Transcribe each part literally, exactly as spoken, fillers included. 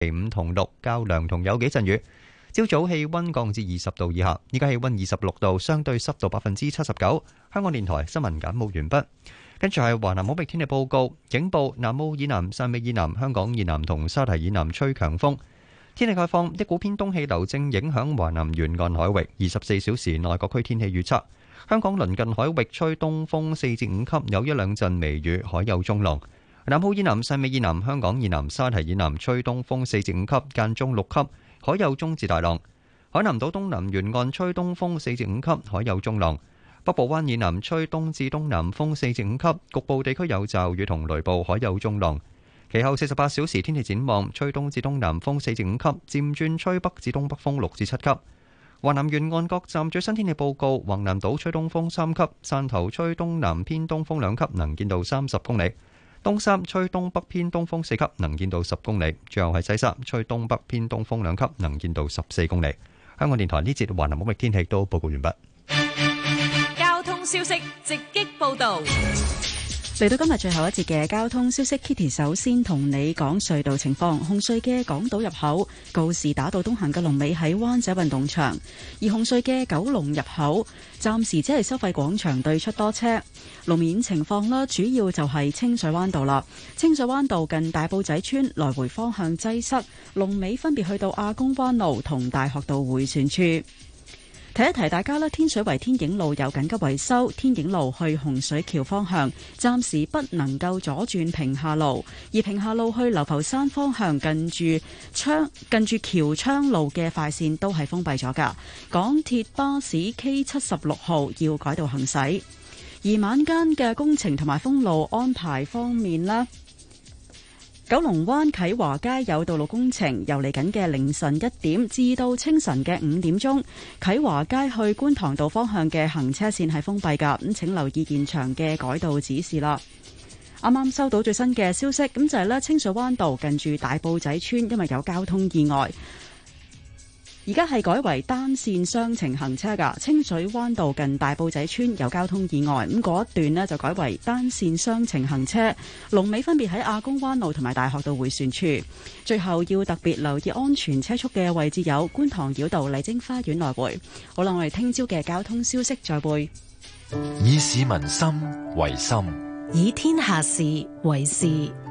五同六較涼同有幾陣雨。朝早氣溫降至二十度以下，依家氣溫二十六度，相對濕度百分之七十九。香港電台新聞簡報完畢。跟住係華南海域天氣報告，警報：南澳以南、汕尾以南、香港以南同沙提以南吹強風。天氣概況：一股偏東氣流正影響華南沿岸海域，二十四小時內各區天氣預測：香港鄰近海域吹東風四至五級，有一兩陣微雨，海有中浪。南澳以南、汕尾以南、香港以南、沙提以南吹東風四至五級，間中六級，海有中至大浪。海南島東南沿岸吹東風四至五級，海有中浪。北部灣以南吹東至東南風四至五級，局部地區有驟雨同雷暴，海有中浪。其後四十八小時天氣展望，吹東至東南風四至五級，漸轉吹北至東北風六至七級。華南沿岸各站最新天氣報告：橫瀾島吹東風三級，汕頭吹東南偏東風兩級，能見度三十公里；東沙吹東北偏東風四級，能見度十公里。最後係西沙吹東北偏東風兩級，能見度十四公里。香港電台呢節華南海域天氣都報告完畢。 交通消息直擊報道。 嚟到今日最後一節嘅交通消息 ，Kitty 首先同你講隧道情況。紅隧嘅港島入口告士打道東行嘅龍尾喺灣仔運動場，而紅隧嘅九龍入口暫時只係收費廣場對出多車。路面情況啦，主要就係清水灣道啦。清水灣道近大埔仔村來回方向擠塞，龍尾分別去到亞公灣路同大學道迴旋處。提一提大家啦，天水圍天影路有緊急維修，天影路去洪水橋方向暫時不能夠左轉平下路，而平下路去流浮山方向近住昌近住僑昌路嘅快線都係封閉咗㗎。港鐵巴士 K 七十六號要改道行駛。而晚間嘅工程同埋封路安排方面啦，九龍灣啟華街有道路工程，由嚟緊嘅凌晨一點至到清晨嘅五點鐘，啟華街去觀塘道方向嘅行車線係封閉㗎，咁請留意現場嘅改道指示啦。啱啱收到最新嘅消息，咁就係咧清水灣道近住大埔仔村，因為有交通意外，而家係改為單線雙程行車㗎。清水灣道近大埔仔村有交通意外，咁嗰一段呢就改為單線雙程行車，龍尾分別喺亞公灣路同埋大學道迴旋處。最後要特別留意安全車速嘅位置有觀塘繞道麗晶花園來回。好啦，我哋聽朝嘅交通消息再會。 以市民心為心， 以天下事為事。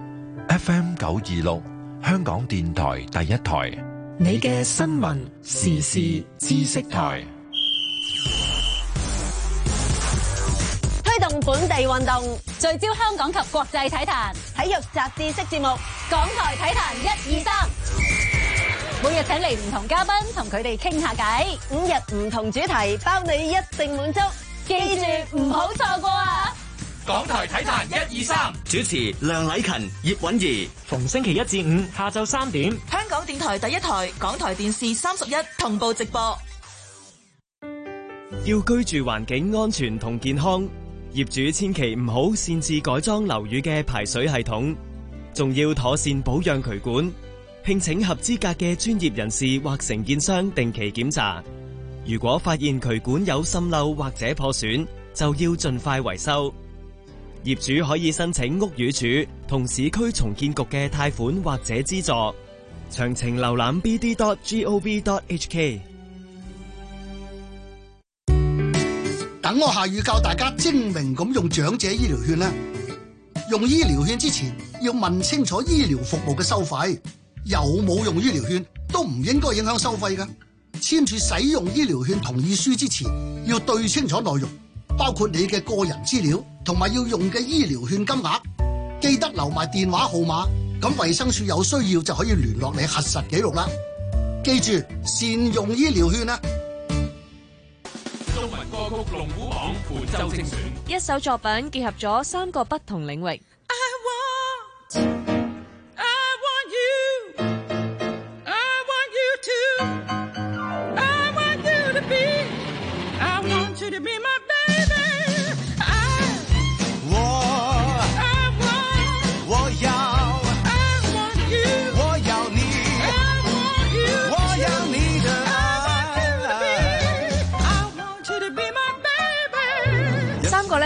F M 九二六香港電台第一台， 你嘅新聞時事知識台， 推動本地運動，聚焦香港及國際體壇，體育雜誌式節目，港台體壇一二三，每日請嚟唔同嘉賓，同佢哋傾下偈，五日唔同主題，包你一定滿足，記住唔好錯過啊！ 港台體壇一二三， 主持梁禮勤、葉韻儀，逢星期一至五下晝三點， 香港電台第一台、港台電視三十一同步直播。 要居住環境安全同健康，業主千祈唔好擅自改裝樓宇嘅排水系統，仲要妥善保養渠管，聘請合資格嘅專業人士或承建商定期檢查。如果發現渠管有滲漏或者破損，就要盡快維修。業主可以申請屋宇署同市區重建局嘅貸款或者資助，詳情瀏覽 b d dot gov dot h k。 等我下雨教大家精明咁用長者醫療券啦。用醫療券之前要問清楚醫療服務嘅收費，有冇用醫療券都唔應該影響收費㗎。簽署使用醫療券同意書之前要對清楚內容，包括你嘅個人資料同埋要用嘅醫療券金額，記得留埋電話號碼，咁衛生署有需要就可以聯絡你核實記錄啦。記住善用醫療券啦。 中文歌曲龍虎榜伴奏精選， 一首作品結合咗三個不同領域。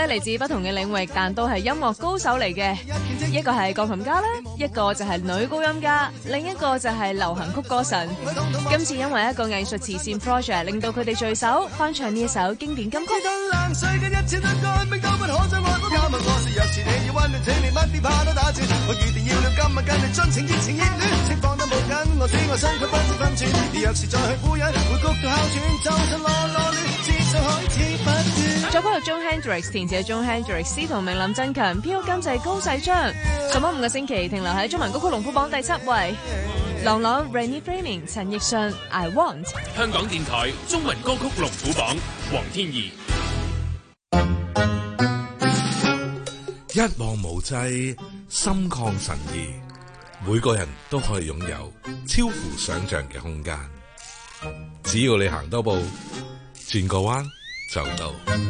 咧嚟自不同嘅領域，但都係音樂高手嚟嘅。一個係鋼琴家啦，一個就係女高音家，另一個就係流行曲歌神。今次因為一個藝術慈善 project， 令到佢哋聚首翻唱呢一首經典金曲。作曲有 John Hendricks， 填詞 John Hendricks， 司徒明、林振強，編曲監製高世章。上咗五個星期，停留喺中文歌曲龍虎榜第七位。郎朗 Rainy Framing， 陳奕迅 I Want。 香港電台中文歌曲龍虎榜，黃天怡。 一望無際，心曠神怡，每個人都可以擁有超乎想象嘅空間。只要你行多步，轉個彎就到。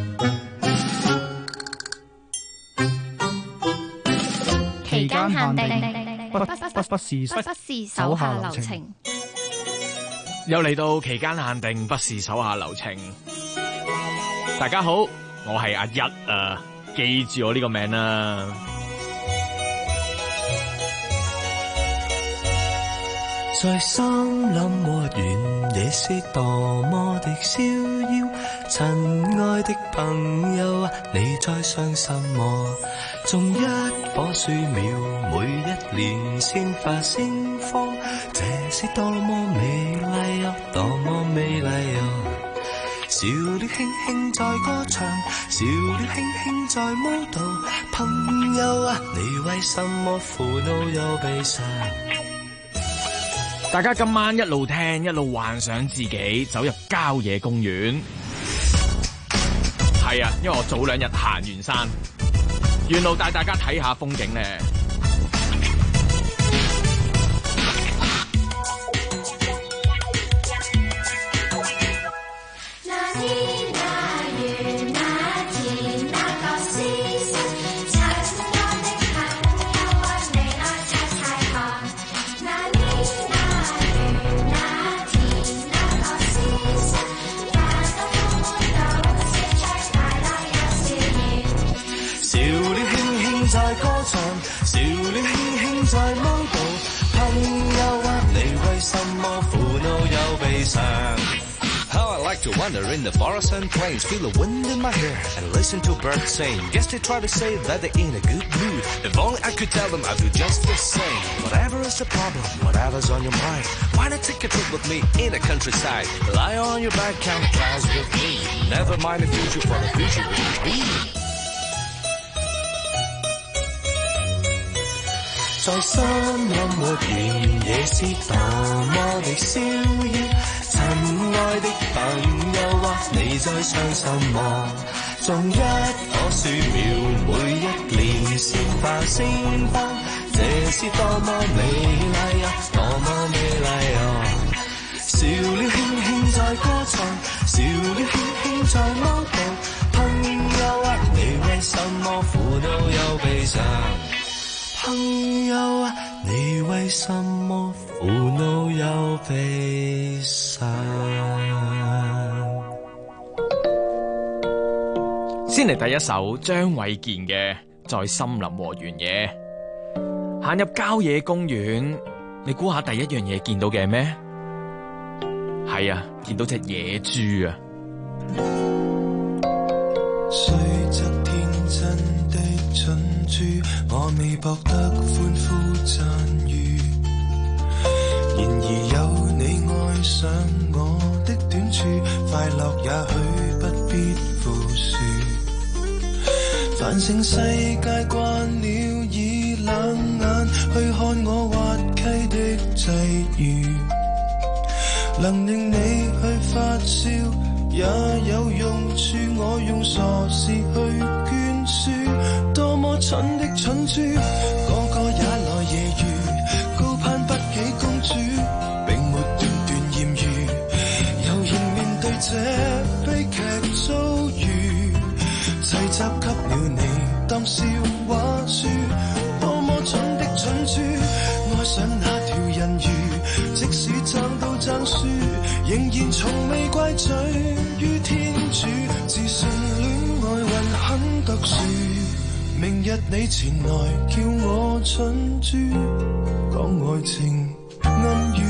期間限定，不不不不是不是手下留情。 又嚟到期間限定，不是手下留情。大家好，我係阿一啊，記住我呢個名啦。 在森林和原野是多麼的逍遙，親愛的朋友啊，你在想什麼？種一棵樹苗，每一年鮮花盛放，這是多麼美麗啊，多麼美麗啊！小鳥輕輕在歌唱，小鳥輕輕在舞蹈，朋友啊，你為什麼苦惱又悲傷？ 大家今晚一路聽一路幻想自己走入郊野公園。係啊，因為我早兩日行完山，沿路帶大家睇下風景咧。 小鳥輕輕在舞蹈，朋友啊，你為什麼苦惱又悲傷 How I like to wander in the forests and plains, feel the wind in my hair and listen to birds sing. Guess they try to say that they're in a good mood. If only I could tell them I feel just the same. Whatever is the problem, whatever's on your mind, why not take a trip with me in the countryside? Lie on your back, count the clouds with me. Never mind the future, for the future will be. 在森林和原野是多麼的逍遙，親愛的朋友啊，你在想什麼？種一棵樹苗，每一年鮮花盛放，這是多麼美麗啊，多麼美麗啊！小鳥輕輕在歌唱，小鳥輕輕在舞蹈，朋友啊，你為什麼苦惱又悲傷？朋友啊，你為什麼苦惱又悲傷？ 先嚟第一首張衛健嘅《在森林和原野》。行入郊野公園，你估下第一樣嘢見到嘅係咩？係啊，見到隻野豬啊！ 雖則天真的蠢豬，我未博得歡呼讚譽，然而有你愛上我的短處，快樂也許不必負輸。繁盛世界慣了以冷眼去看我滑稽的際遇，能令你去發笑也有用處，我用傻事去捐輸，多麼蠢的蠢豬，個個也來揶揄，高攀不起公主，並沒斷斷艷遇，悠然面對這悲劇遭遇，齊集給了你當笑話書，多麼蠢的蠢豬，愛上那條人魚，即使爭到爭輸，仍然從未怪罪於天主，自信戀愛運很特殊， 明日你前來叫我蠢豬，講愛情暗語。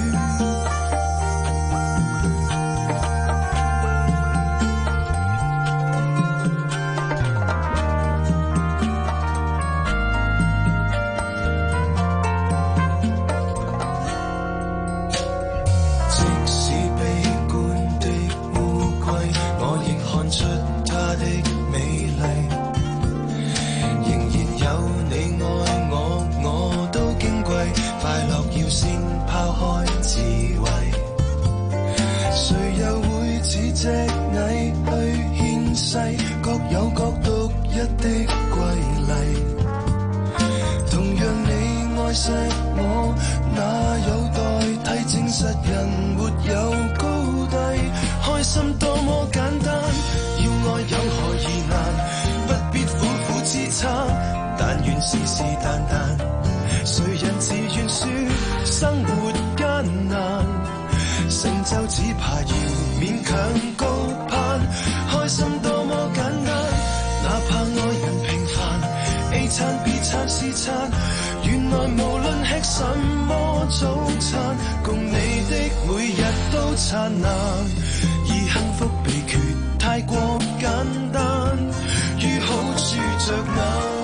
隻蟻去獻世，各有各獨一的瑰麗。同樣你愛錫我，那有代替證實人沒有高低。開心多麼簡單，要愛有何疑難？不必苦苦支撐，但願是是但但。誰人自願說生活艱難？成就只怕要勉強高攀，開心多麼簡單，哪怕愛人平凡 A 餐 B 餐 C 餐，原來無論吃什麼早餐，共你的每日都燦爛，而幸福秘訣太過簡單，於好處着眼。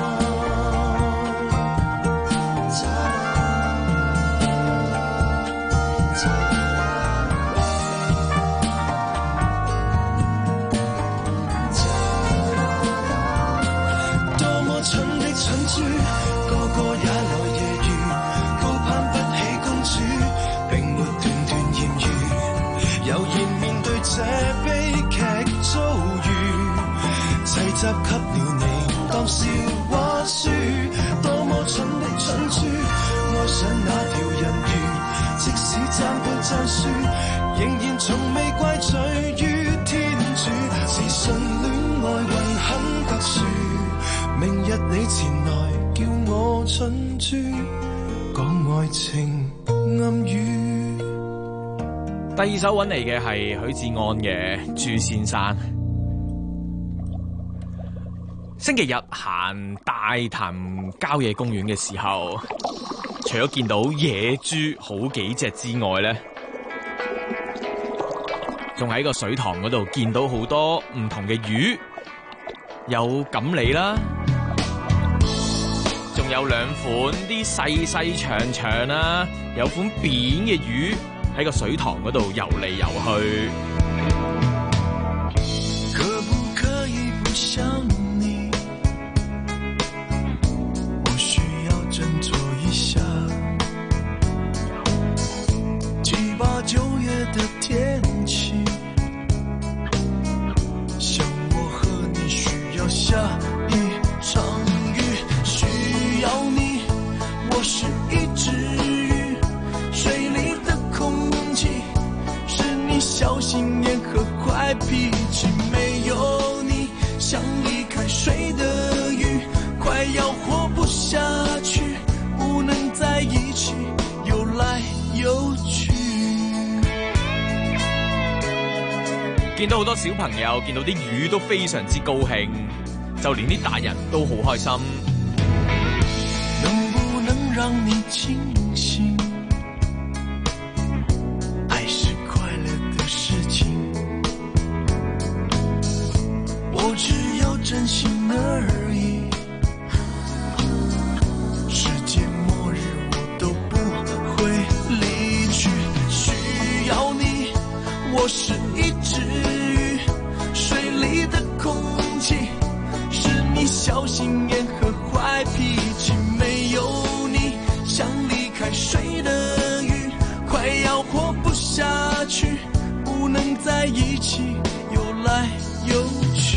個個也來揶揄，高攀不起公主，並沒斷斷艷遇，悠然面對這悲劇遭遇，齊集給了你當笑話書。多麼蠢的蠢豬，愛上那條人魚，即使爭都爭輸，仍然從未怪罪於天主，自信戀愛運很特殊。明日你前來叫我蠢豬，講愛情暗語。 第二首揾嚟嘅係許志安嘅《豬先生》。星期日行大潭郊野公園嘅時候，除咗見到野豬好幾隻之外呢，仲喺個水塘嗰度見到好多唔同嘅魚，有錦鯉啦。仲有兩款啲細細長長啦，有款扁嘅魚喺個水塘嗰度游嚟游去。 可不可以不想你？我需要振作一下。七八九月的天氣，像我和你需要下一場雨。要你，我是一隻魚，水裡的空氣是你小心眼和壞脾氣。沒有你，像離開水的魚，快要活不下去，不能在一起游來游去。 見到好多小朋友見到啲魚都非常之高興，就連啲大人都好開心。 讓你清醒，愛是快樂的事情，我只要真心而已，世界末日我都不會離去。需要你，我是一隻魚，水裡的空氣是你小心眼和壞脾氣。沒有像離開水的魚，快要活不下去，不能在一起游來游去。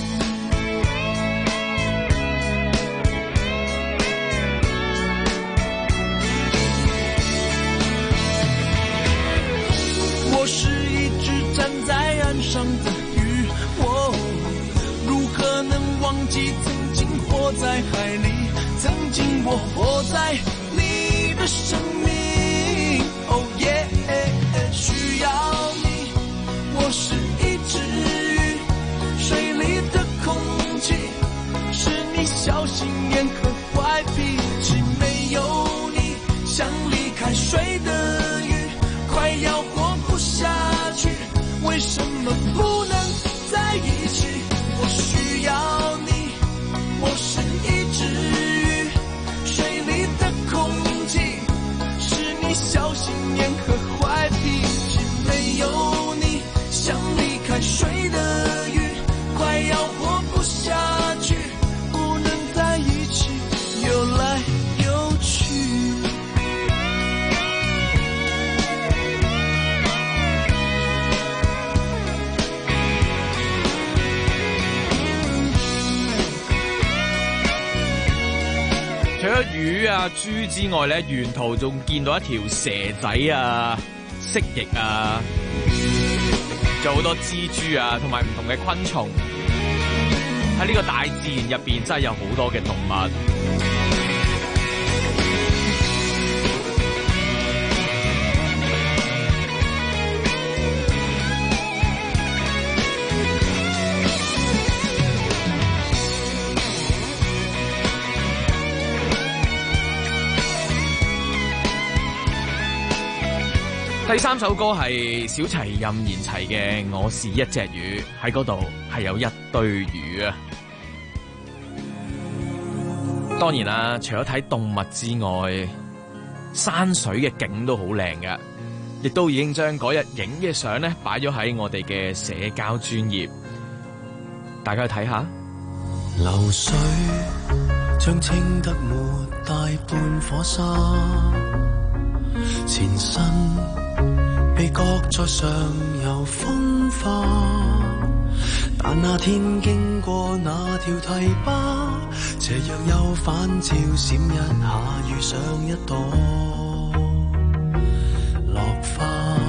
我是一隻站在岸上的魚，我如何能忘記曾經活在海裡，曾經我活在你的生命。Oh yeah， 需要你，我是一隻魚，水裡的空氣是你小心魚啊、豬之外咧，沿途仲見到一條蛇仔啊、蜥蜴啊，仲有好多蜘蛛啊，同埋唔同嘅昆蟲。喺呢個大自然入邊，真係有好多嘅動物。第三首歌係小齊任賢齊嘅《我是一隻魚》，喺嗰度係有一堆魚啊！當然啦，除咗睇動物之外，山水嘅景都好靚㗎，亦都已經將嗰日影嘅相咧擺咗喺我哋嘅社交專頁，大家去睇下。 流水將清得沒大半火沙，前身被擱在上游風化，但那天經過那條堤壩，斜陽又反照閃一下，遇上一朵落花，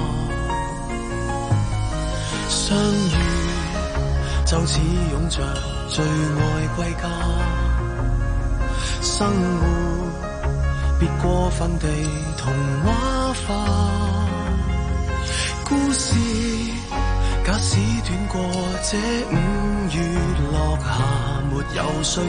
相遇就似擁着最愛歸家，生活別過分地童話化，故事假使短過這五月落霞，沒有需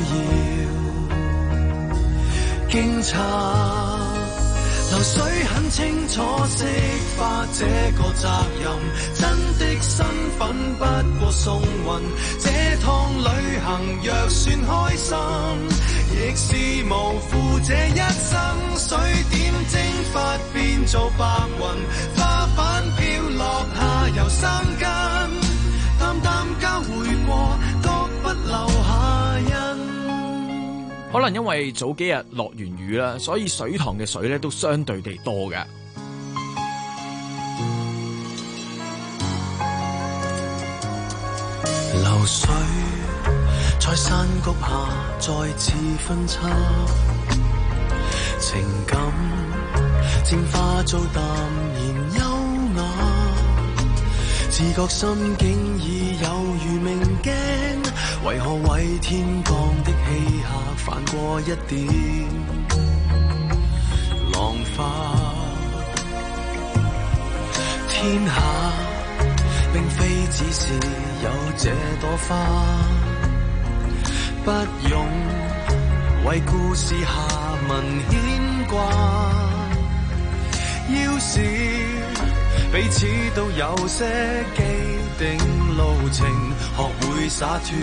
要驚詫。流水很清楚釋法這個責任，真的身份不過送運。這趟旅行若算開心，亦是無負這一生。水點蒸發變做白雲，花瓣飄落下由生根，淡淡交匯過，各不留下印。 可能因為早幾日落完雨啦，所以水塘嘅水咧都相對地多嘅。 流水在山谷下再次分叉，情感漸化做淡然優雅，自覺心境已有如明鏡，為何為天降的氣客泛過一點浪花？天下並非只是有這朵花，不用為故事下文牽掛，要是彼此都有些既定路程，學會灑脫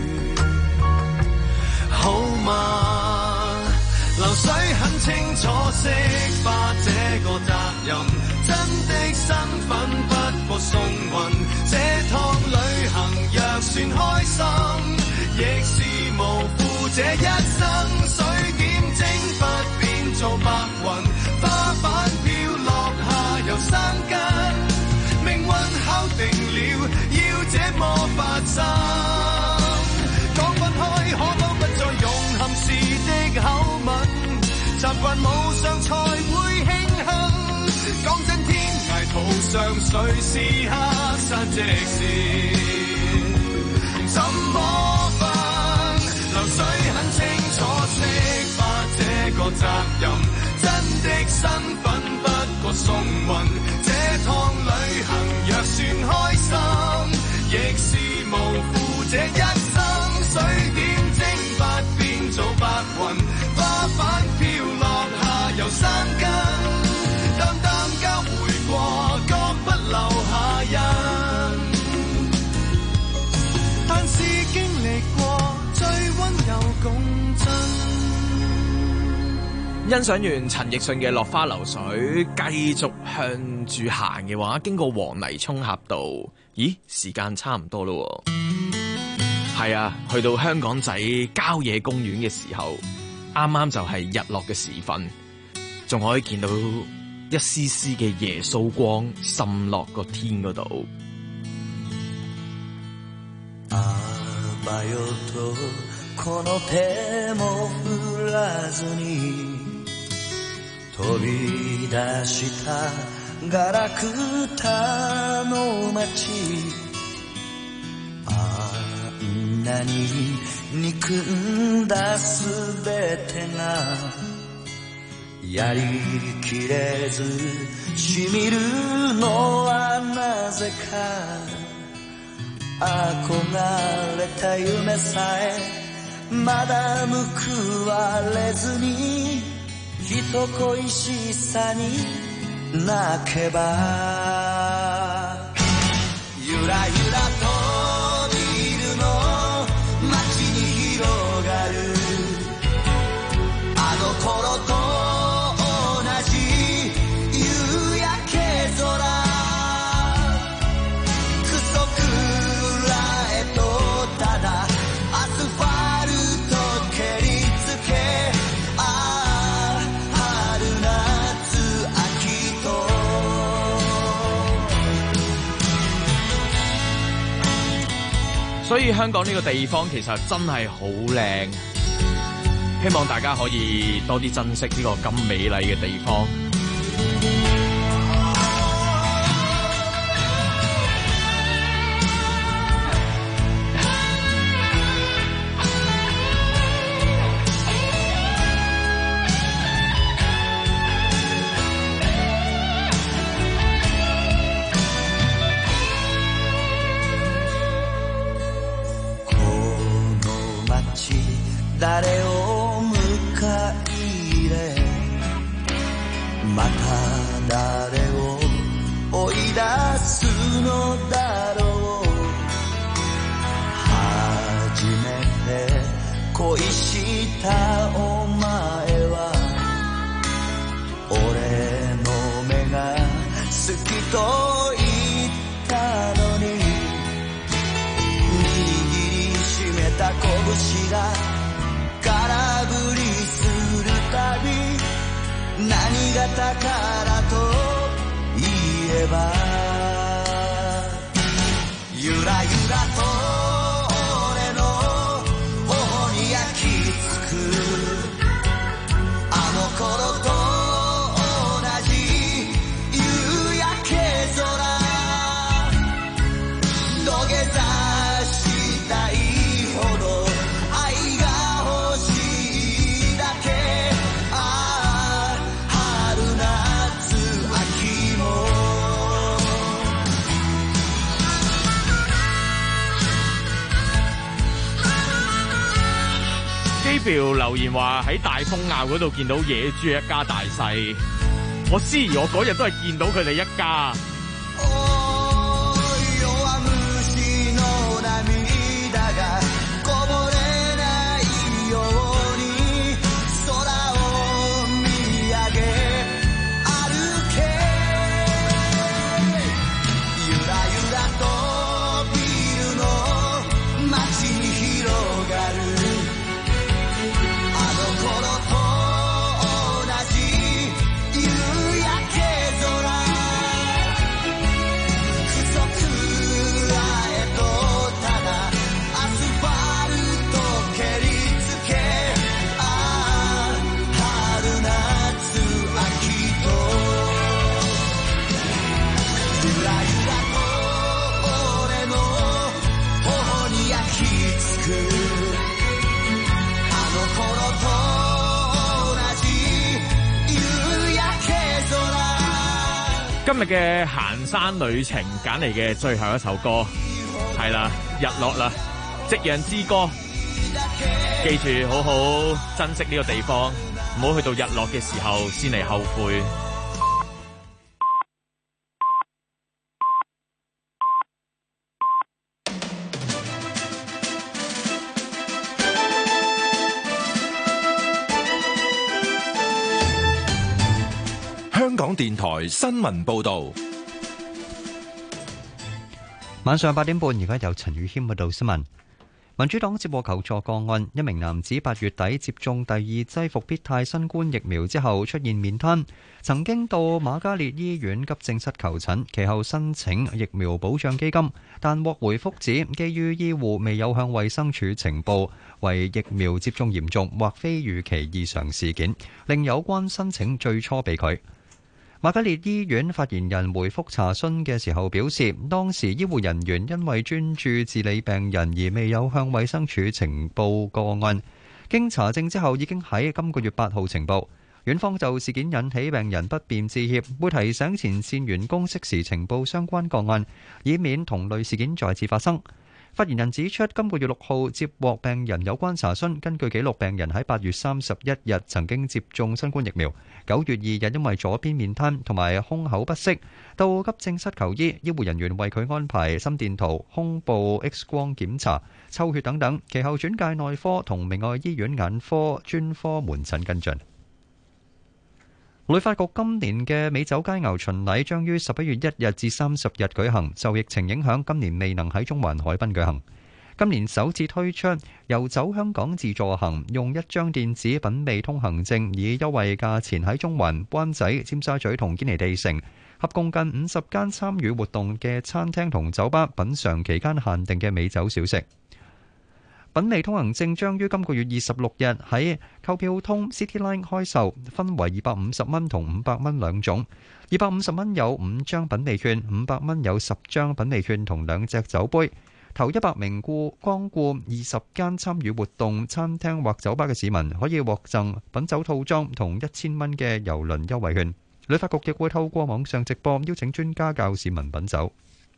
好嗎？流水很清楚釋法這個責任，真的身份不過送運。這趟旅行若算開心，亦是無負這一生。水點蒸發變做白雲，花瓣飄落下由生根，命運敲定了要這麼發生。講不開可都不再用含時的口吻，習慣無常才會慶幸。講真天涯途上誰是黑山直線，怎麼辦？流水很清楚釋法這個責任，真的身份不過送運。這趟旅行若算開心，亦是無負這一生。水點蒸發變做白雲，花瓣飄落下由生根，淡淡交匯過，各不留下印。但是經歷過最溫柔共振。 欣賞完陳奕迅嘅《落花流水》，繼續向住行嘅話，經過黃泥涌峽道，咦，時間差唔多咯。係啊，去到香港仔郊野公園嘅時候，啱啱就係日落嘅時分，仲可以見到一絲絲嘅耶穌光滲落個天嗰度。 この手も振らずに飛び出したガラクタの街あんなに憎んだすべてがやりきれずしみるのはなぜか憧れた夢さえまだ報われずに人恋しさに泣けばゆらゆらとビルの街に広がるあの頃と同じ夕焼け空クソくらえとただアスファルト蹴りつけああ春夏秋と所以香港呢個地方其實真係好靚，希望大家可以多啲珍惜呢個咁美麗嘅地方。 誰を迎え入れまた誰を追い出すのだろう初めて恋したお前は俺の目が好きと言ったのに握りしめた拳が空振りするたび何が宝と言えばゆらゆらと俺の頬に焼き付くあの頃と同じ夕焼け空土下座したいほど機票留言話喺大風坳嗰度見到野豬一家大細，我思疑我嗰日都係見到佢哋一家。今日嘅行山旅程揀嚟嘅最後一首歌係啦，日落啦，夕陽之歌。記住好好珍惜呢個地方，唔好去到日落嘅時候先嚟後悔。 香港電台新聞報道， 晚上八點半，而家有陳宇謙報道新聞。 民主黨接獲求助個案，一名男子八月底接種第二劑復必泰新冠疫苗之後出現面癱，曾經到瑪嘉烈醫院急症室求診，其後申請疫苗保障基金，但獲回覆指基於醫護未有向衛生署呈報為疫苗接種嚴重或非預期異常事件，令有關申請最初被拒。瑪嘉烈醫院發言人回覆查詢嘅時候表示，當時醫護人員因為專注治理病人而未有向衛生署呈報個案，經查證之後已經喺今個月八號呈報。院方就事件引起病人不便致歉，會提醒前線員工適時呈報相關個案，以免同類事件再次發生。發言人指出，今個月六號接獲病人有關查詢，根據記錄，病人喺八月三十一日曾經接種新冠疫苗，九月二日因為左邊面癱同埋胸口不適，到急症室求醫，醫護人員為佢安排心電圖、胸部 X 光檢查、抽血等等，其後轉介內科同明愛醫院眼科專科門診跟進。旅發局今年嘅美酒佳餚巡禮將於十一月一日至三十日舉行，受疫情影響，今年未能喺中環海濱舉行。今年首次推出遊走香港自助行，用一張電子品味通行證，以優惠價錢喺中環、灣仔、尖沙咀同堅尼地城合共近五十間參與活動嘅餐廳同酒吧品嚐期間限定嘅美酒小食。品味通行證將於今個月二十六日喺購票通 Cityline 開售，分為二百五十蚊同五百蚊兩種。二百五十蚊有五張品味券，五百蚊有十張品味券同兩隻酒杯。頭一百名顧光顧二十間參與活動餐廳或酒吧嘅市民可以獲贈品酒套裝同一千蚊嘅郵輪優惠券。旅發局亦會透過網上直播邀請專家教市民品酒。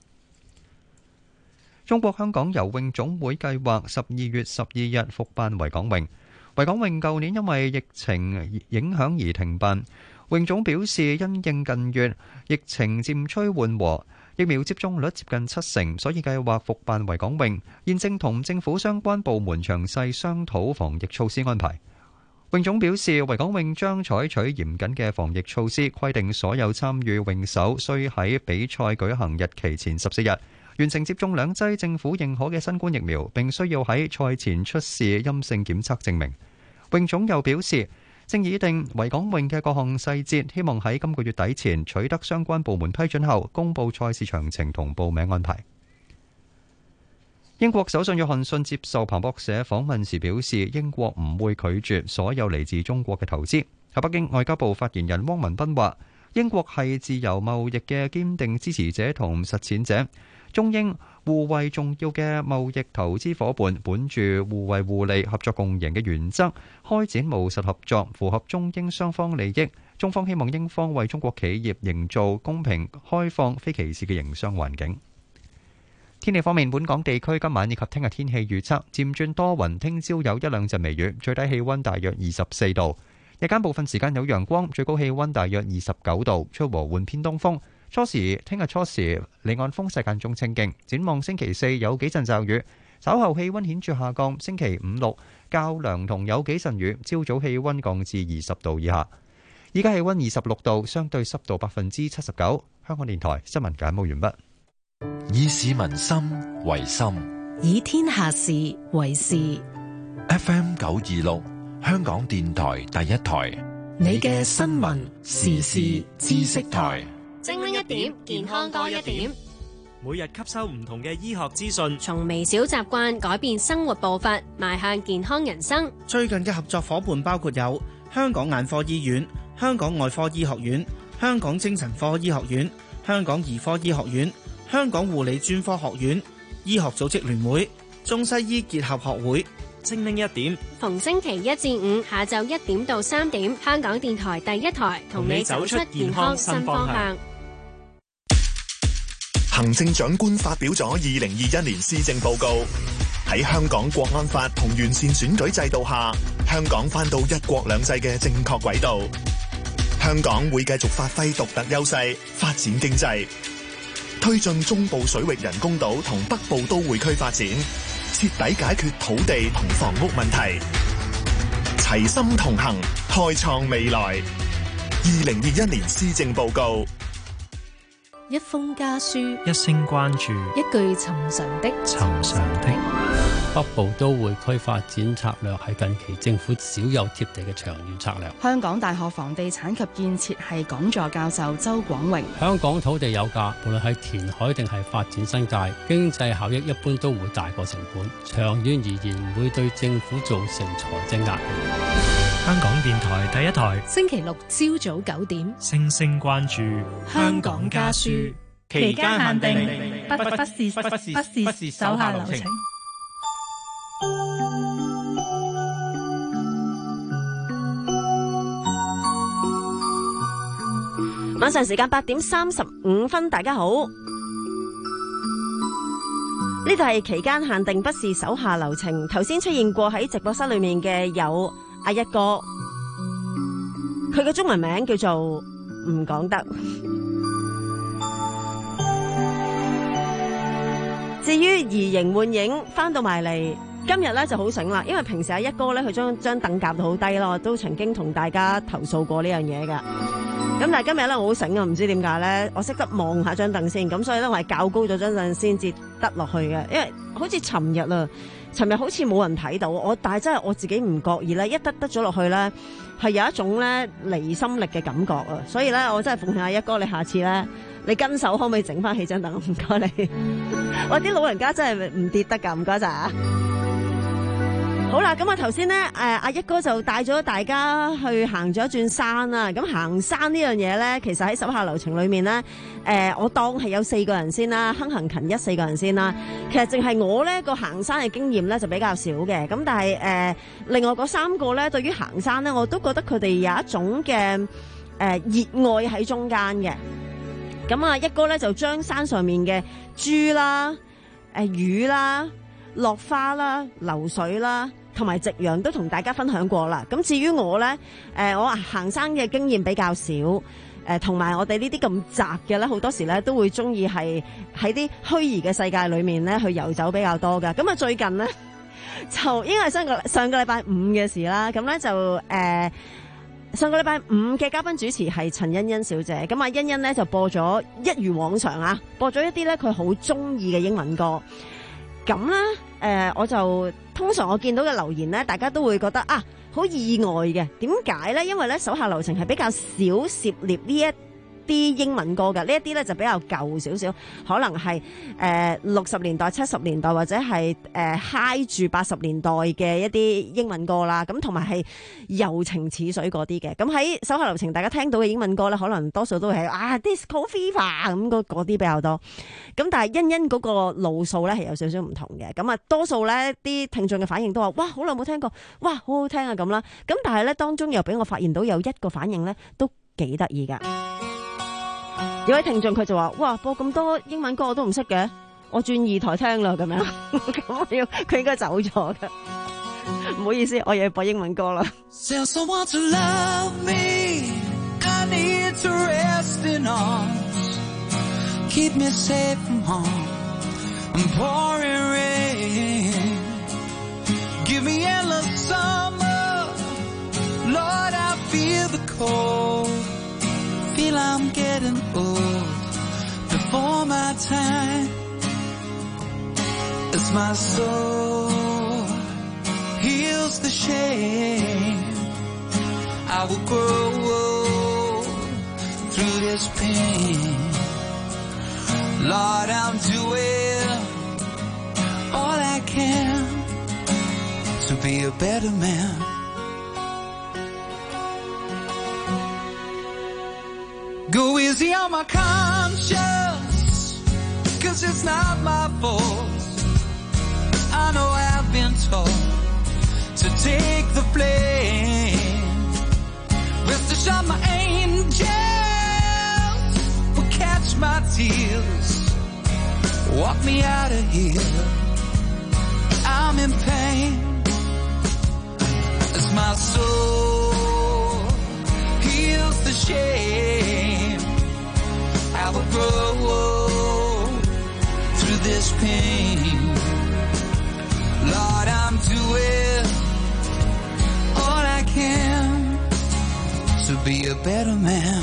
中國香港游泳總會計劃十二月十二日復辦維港泳。維港泳舊年因為疫情影響而停辦，泳總表示因應近月疫情漸趨緩和，疫苗接種率接近七成，所以計劃復辦維港泳。現正同政府相關部門詳細商討防疫措施安排。泳總表示，維港泳將採取嚴謹嘅防疫措施，規定所有參與泳手須喺比賽舉行日期前十四日完成接種兩劑政府認可嘅新冠疫苗，並需要喺賽前出示陰性檢測證明。泳總又表示，正擬定維港泳嘅各項細節，希望喺今個月底前取得相關部門批准後，公佈賽事詳情同報名安排。英國首相約翰遜接受彭博社訪問時表示，英國唔會拒絕所有嚟自中國嘅投資。喺北京，外交部發言人汪文斌話，英國係自由貿易嘅堅定支持者同實踐者。中英互為重要嘅貿易投資夥伴，本住互惠互利、合作共贏嘅原則，開展務實合作，符合中英雙方利益。中方希望英方為中國企業營造公平、開放、非歧視嘅營商環境。天氣方面，本港地區今晚以及聽日天氣預測漸轉多雲，聽朝有一兩陣微雨，最低氣溫大約二十四度。日間部分時間有陽光，最高氣溫大約二十九度，吹和緩偏東風。初時，聽日初時離岸風勢間中清勁。展望星期四有幾陣驟雨，稍後氣溫顯著下降。星期五六較涼同有幾陣雨，朝早氣溫降至二十度以下。依家氣溫二十六度，相對濕度百分之七十九。香港電台新聞簡報完畢。 以市民心為心， 以天下事為事。 F M 九二六，香港電台第一台， 你嘅新聞時事知識台。 精靈一點，健康多一點。 每日吸收唔同嘅醫學資訊， 從微小習慣改變生活步伐，邁向健康人生。 最近嘅合作伙伴包括有香港眼科醫院、香港外科醫學院、香港精神科醫學院、香港兒科醫學院、香港護理專科學院、醫學組織聯會、中西醫結合學會。 精靈一點， 逢星期一至五下晝一點到三點，香港電台第一台同你走出健康新方向。 行政長官發表咗二零二一年施政報告，喺香港國安法同完善選舉制度下，香港返到一國兩制嘅正確軌道。香港會繼續發揮獨特優勢，發展經濟，推進中部水域人工島同北部都會區發展，徹底解決土地同房屋問題，齊心同行，開創未來。二零二一年施政報告。 一封家書， 一聲關注， 一句尋常的尋常的。 北部都會區發展策略係近期政府少有貼地嘅長遠策略。 香港大學房地產及建設系講座教授周廣榮： 香港土地有價，無論係填海定係發展新界，經濟效益一般都會大過成本，長遠而言會對政府造成財政壓力。 香港電台第一台， 星期六朝早九點， 星星關注香港家書， 期間限定，不不不是不是不是不是手下留情。 晚上時間八點三十五分，大家好。呢度係期間限定，不是手下留情。頭先出現過喺直播室裏面嘅有阿一哥，佢嘅中文名叫做唔講得。至於移形換影翻到埋嚟，今日咧就好醒啦，因為平時阿一哥咧佢將張凳夾到好低咯，都曾經同大家投訴過呢樣嘢噶。咁但係今日咧我好醒啊，唔知點解咧，我識得望下張凳先，咁所以咧我係較高咗張凳先至得落去嘅，因為好似尋日啊，尋日好似冇人睇到我，但係真係我自己唔覺意咧，一得得咗落去咧，係有一種咧離心力嘅感覺啊，所以咧我真係奉勸阿一哥，你下次咧你跟手可唔可以整翻起張凳？唔該你，我啲老人家真係唔跌得噶，唔該晒啊！好啦，咁啊頭先咧，誒阿一哥就帶咗大家去行咗一轉山啦。咁行山呢樣嘢咧，其實喺手下留情裏面咧，誒、呃、我當係有四個人先啦，亨行勤一四個人先啦。其實淨係我咧個行山嘅經驗咧就比較少嘅。咁但係誒、呃、另外嗰三個咧，對於行山咧，我都覺得佢哋有一種嘅誒熱愛喺中間嘅。咁啊一哥咧就將山上面嘅豬啦、誒、呃、魚啦、落花啦、流水啦，同埋夕陽都同大家分享過啦。咁至於我呢，誒、呃、我行山嘅經驗比較少，誒同埋我哋呢啲咁宅嘅呢，好多時呢都會中意係喺啲虛擬嘅世界裏面呢去遊走比較多噶。咁啊最近呢，就應該係上個上個禮拜五嘅事啦。咁呢就誒、呃、上個禮拜五嘅嘉賓主持係陳欣欣小姐。咁啊欣欣呢就播咗一如往常啊，播咗一啲呢佢好中意嘅英文歌。咁咧，誒、呃，我就通常我見到嘅留言咧，大家都會覺得啊，好意外嘅。點解咧？因為咧，手下留情係比較少涉獵呢一啲英文歌嘅，呢一啲咧就比較舊少少，可能係誒六十年代、七十年代或者係誒嗨住八十年代嘅一啲英文歌啦。咁同埋係柔情似水嗰啲嘅。咁喺手下留情，大家聽到嘅英文歌咧，可能多數都係啊 Disco Fever 咁嗰啲比較多。咁但係欣欣嗰個路數咧係有少少唔同嘅。咁啊，多數咧啲聽眾嘅反應都話：哇，好耐冇聽過，哇，好好聽啊咁啦。咁但係咧當中又俾我發現到有一個反應咧都幾得意噶。有位聽眾佢就話：哇，播咁多英文歌我都唔識嘅，我轉二台聽啦咁樣。咁我要佢應該走咗噶，唔好意思，我又要播英文歌啦。 Feel I'm getting old before my time. As my soul heals the shame, I will grow through this pain. Lord, I'm doing all I can to be a better man. Go easy on my conscience, 'cause it's not my fault. I know I've been told to take the blame. Rest assured my angels will catch my tears, walk me out of here. I'm in pain as my soul heals the shame. I will grow through this pain. Lord, I'm doing all I can to be a better man.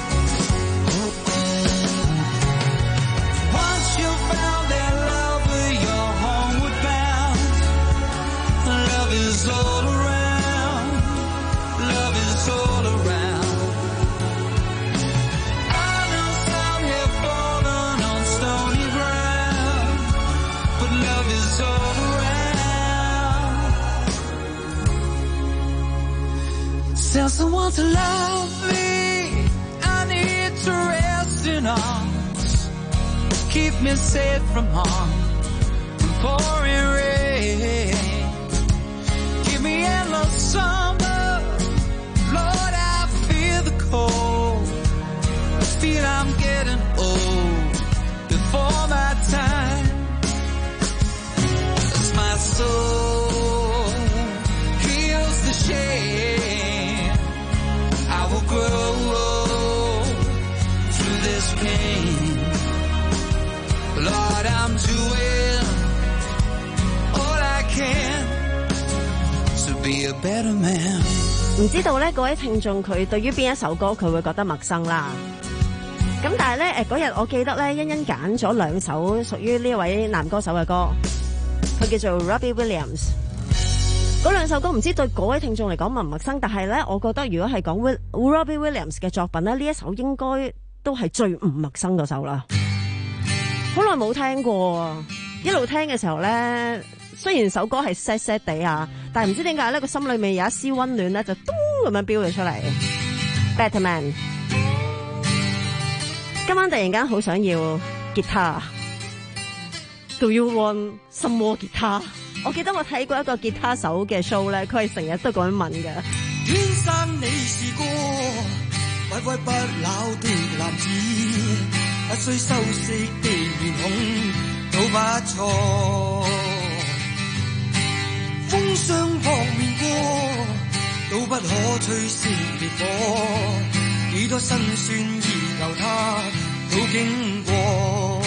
Once you found that love of to love me, I need to rest in arms. Keep me safe from harm and pouring rain. Give me endless summer, Lord, I feel the cold. I feel I'm getting old before my time. As my soul heals the shame, I will grow through this pain. Lord, I'm doing all I can to be a better man. 唔知道咧，各位聽眾佢對於邊一首歌佢會覺得陌生啦。咁但係咧，誒嗰日我記得咧，欣欣揀咗兩首屬於呢位男歌手嘅歌，佢叫做 Robbie Williams。嗰兩首歌唔知對嗰位聽眾嚟講陌唔陌生，但係咧，我覺得如果係講 Robbie Williams 嘅作品咧，呢一首應該都係最唔陌生嗰首啦。好耐冇聽過，一路聽嘅時候咧，雖然首歌係 sad sad 地啊，但係唔知點解咧個心裏面有一絲溫暖咧，就咚咁樣飆咗出嚟。Better Man， 今晚突然間好想要吉他 ，Do you want some more 吉他？我記得我睇過一個吉他手嘅 show 咧，佢係成日都咁樣問嘅。 天生你是個乖乖不老的男子，不需修飾的面孔都不錯。風霜撲面過，都不可吹熄烈火。幾多辛酸意由他都經過。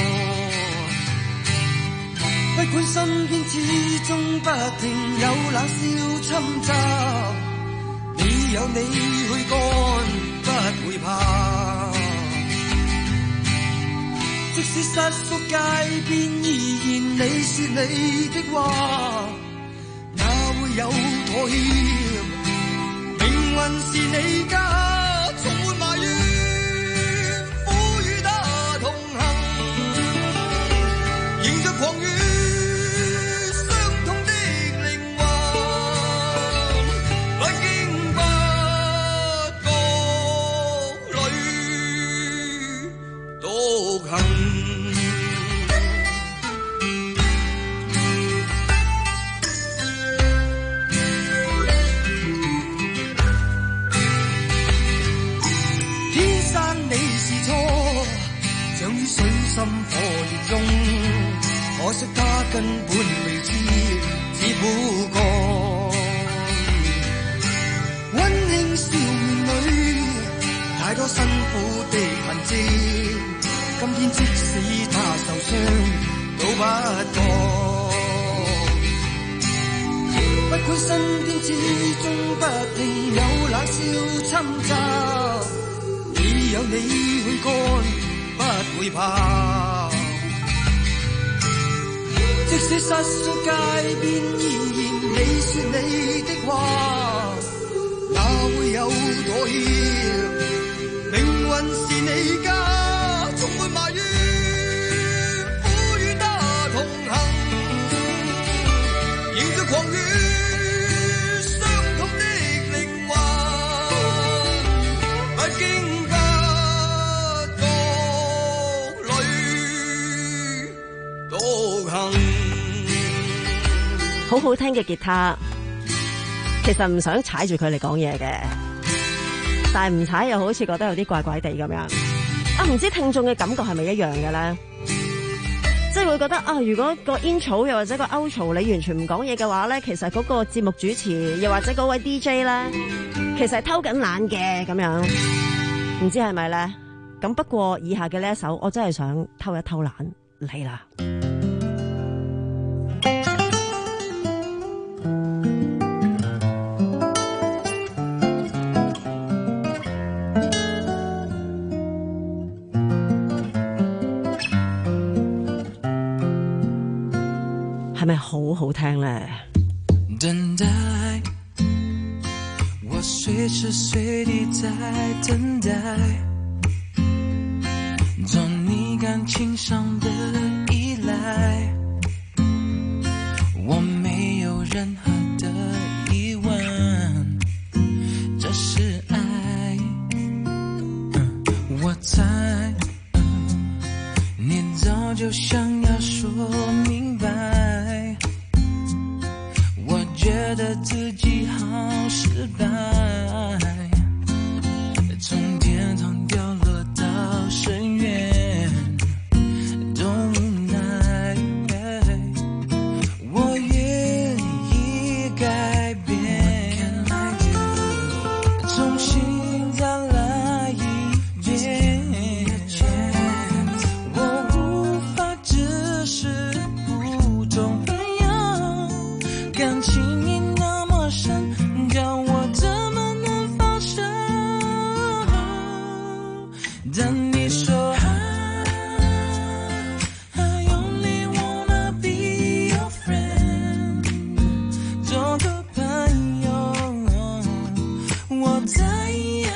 不管身邊始終不停有冷笑侵襲，你有你去幹，不會怕。即使失縮街邊，依然你說你的話，哪會有妥協？命運是你家，充滿埋怨，苦與他同行，迎着狂雨，傷痛的靈魂，不經不覺裏獨行。心火熱中，可惜他根本未知，只苦幹。溫馨笑面裏，太多辛苦的痕跡。今天即使他受傷，都不覺。不管身邊始終不停有冷笑侵襲，你有你去幹。不會怕，即使失縮街邊，依然你說你的話，哪會有妥協？命運是你家，充滿埋怨，苦與他同行，迎着狂雨，傷痛的靈魂，不經好好聽嘅吉他，其實唔想踩住佢嚟講嘢嘅，但係唔踩又好似覺得有啲怪怪地咁樣。啊，唔知聽眾嘅感覺係咪一樣嘅咧？即係會覺得啊，如果個 intro 又或者個 outro 你完全唔講嘢嘅話咧，其實嗰個節目主持又或者嗰位 D J 咧，其實係偷緊懶嘅咁樣，唔知係咪咧？咁不過以下嘅呢一首，我真係想偷一偷懶嚟啦。係咪好好聽咧？ 等待，我隨時隨地在等待，做你感情上的依賴，我沒有任何的疑問，這是愛。 猜你早就想要说明白，我觉得自己好失败，从天堂掉落到深渊都无奈，我愿意改变，重新再来一遍，我无法只是普通朋友，感情你那么深，叫我怎么能放手？但你说 I only wanna be your friend， 做个朋友，我在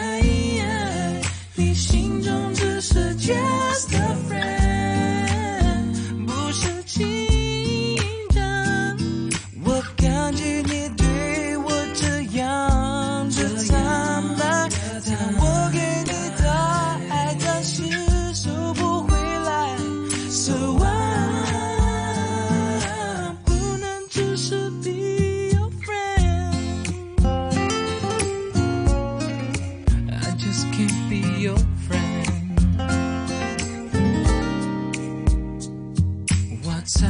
你心中只是 just a friend， 不是情人。我感激你对我这样的坦白，但我给你的爱暂时收不回来。So I 不能只是 be your friend， I just can't be your friend。 我猜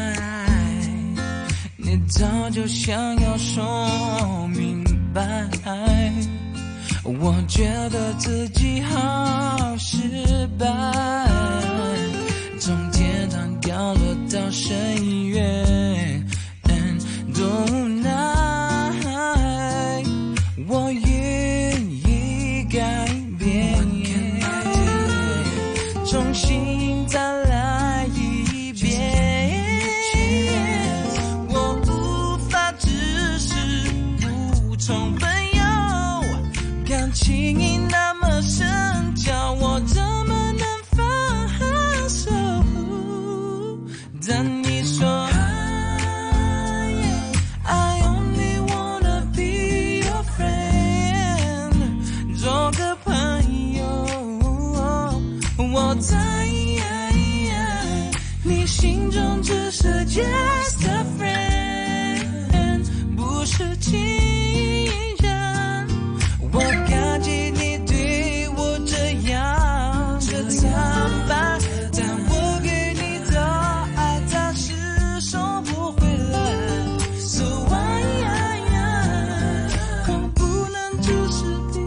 你早就想要说明白，我觉得自己好失败，从天堂掉落到深渊多无奈，我愿意改变，重新再来一遍，我无法只是普通朋友，感情已那么深，叫我怎么能放手？但你说 I only wanna be your friend， 做个朋友，我在你心中只是 just a friend， 不是情人。我感激你对我这样的坦白，但我给你的爱暂时收不回来。So I 我不能只是 be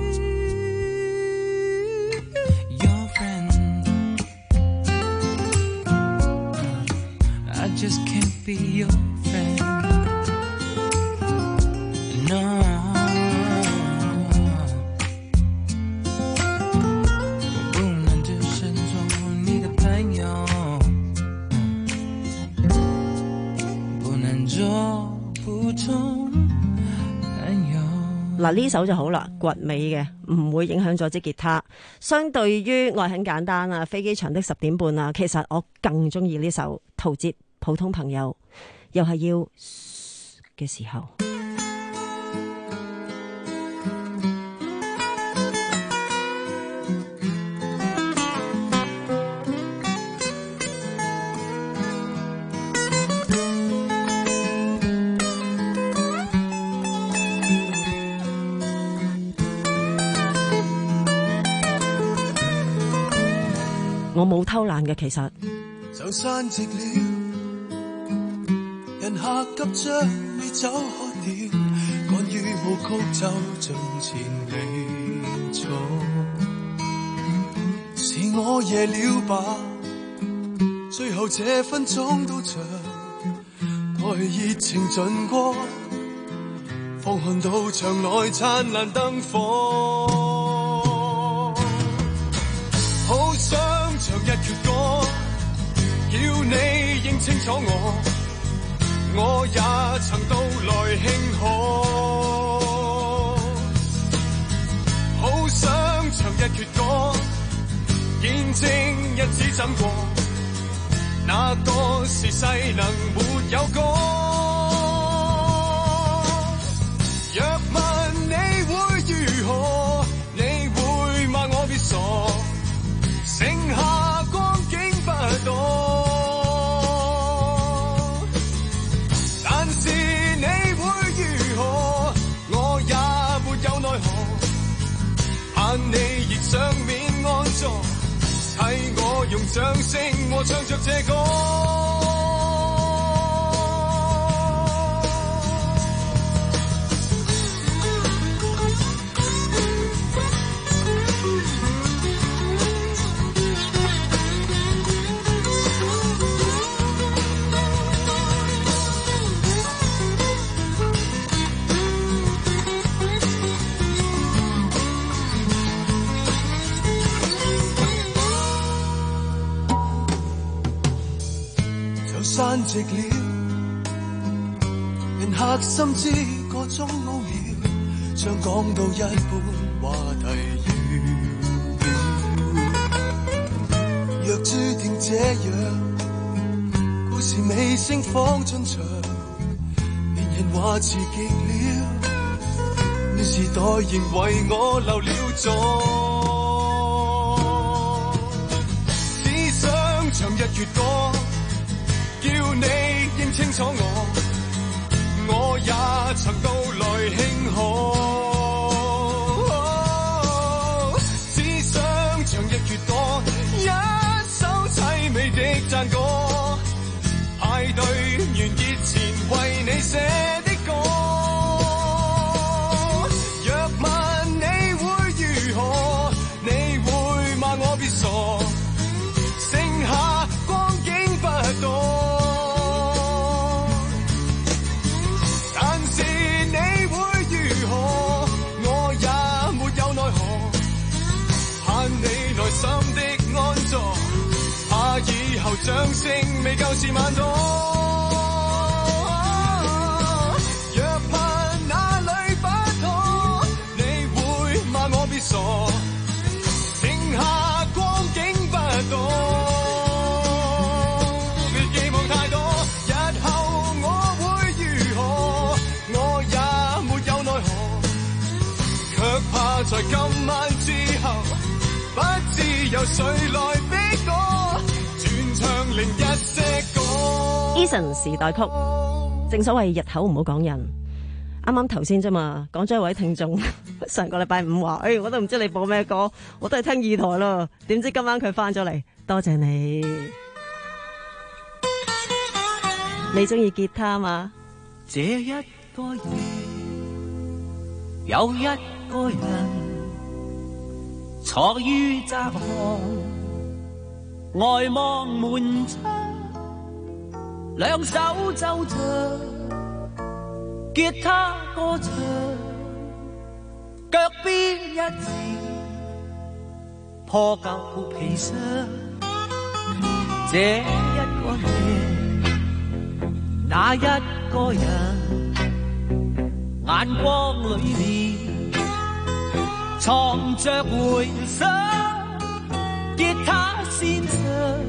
your friend，I just can't be your friend。 No， 我不能只是做你的朋友，不能做普通朋友。 嗱，呢首就好啦，掘尾嘅，唔會影響咗支吉他。相對於愛很簡單啊，飛機場的十點半啊，其實我更中意呢首陶喆普通朋友，又係要嘅時候。我冇偷懶嘅，其實就散席了，人客急將你走開了，趕於舞曲走進前離座，是我夜了吧？最後這分鐘都長，愛熱情盡過，方看到場內燦爛燈火，好想唱一闕歌，叫你認清楚我，我也曾到來慶賀。好想唱一闕歌，見證日子怎過，那個時勢能沒有歌。若問你會如何，你會罵我別傻。 用掌聲和唱着這歌。散寂了，人客心知個中奧妙，像講到一半話題遙遙。若注定這樣，故事尾聲方進場，連人話詞極了，於是代仍為我留了座。只想長日越過。叫你認清楚我，我也曾到來慶賀。只想長日越多，一首凄美的讚歌，派對完結前為你寫的歌。若問你會如何，你會罵我別傻，剩下光景不多。心的安坐，怕以後掌聲未夠是萬朵。若盼哪裏不妥，你會罵我別傻，剩下光景不多。別寄望太多，日後我會如何，我也沒有奈何，卻怕在今晚之後。不知有誰來逼我，轉唱另一些歌。 Eason 時代曲，正所謂日口唔好講人。啱啱頭先啫嘛，講咗一位聽眾，上個禮拜五話，誒、哎，我都唔知你播咩歌，我都係聽二台咯。點知今晚佢翻咗嚟，多謝你。你中意吉他嘛？ 這一個夜，有一個人。坐於窄巷，外望門窗，兩手奏着吉他歌唱，腳邊一字破舊皮箱。這一個夜，那一個人，眼光裏面藏着回想，吉他線上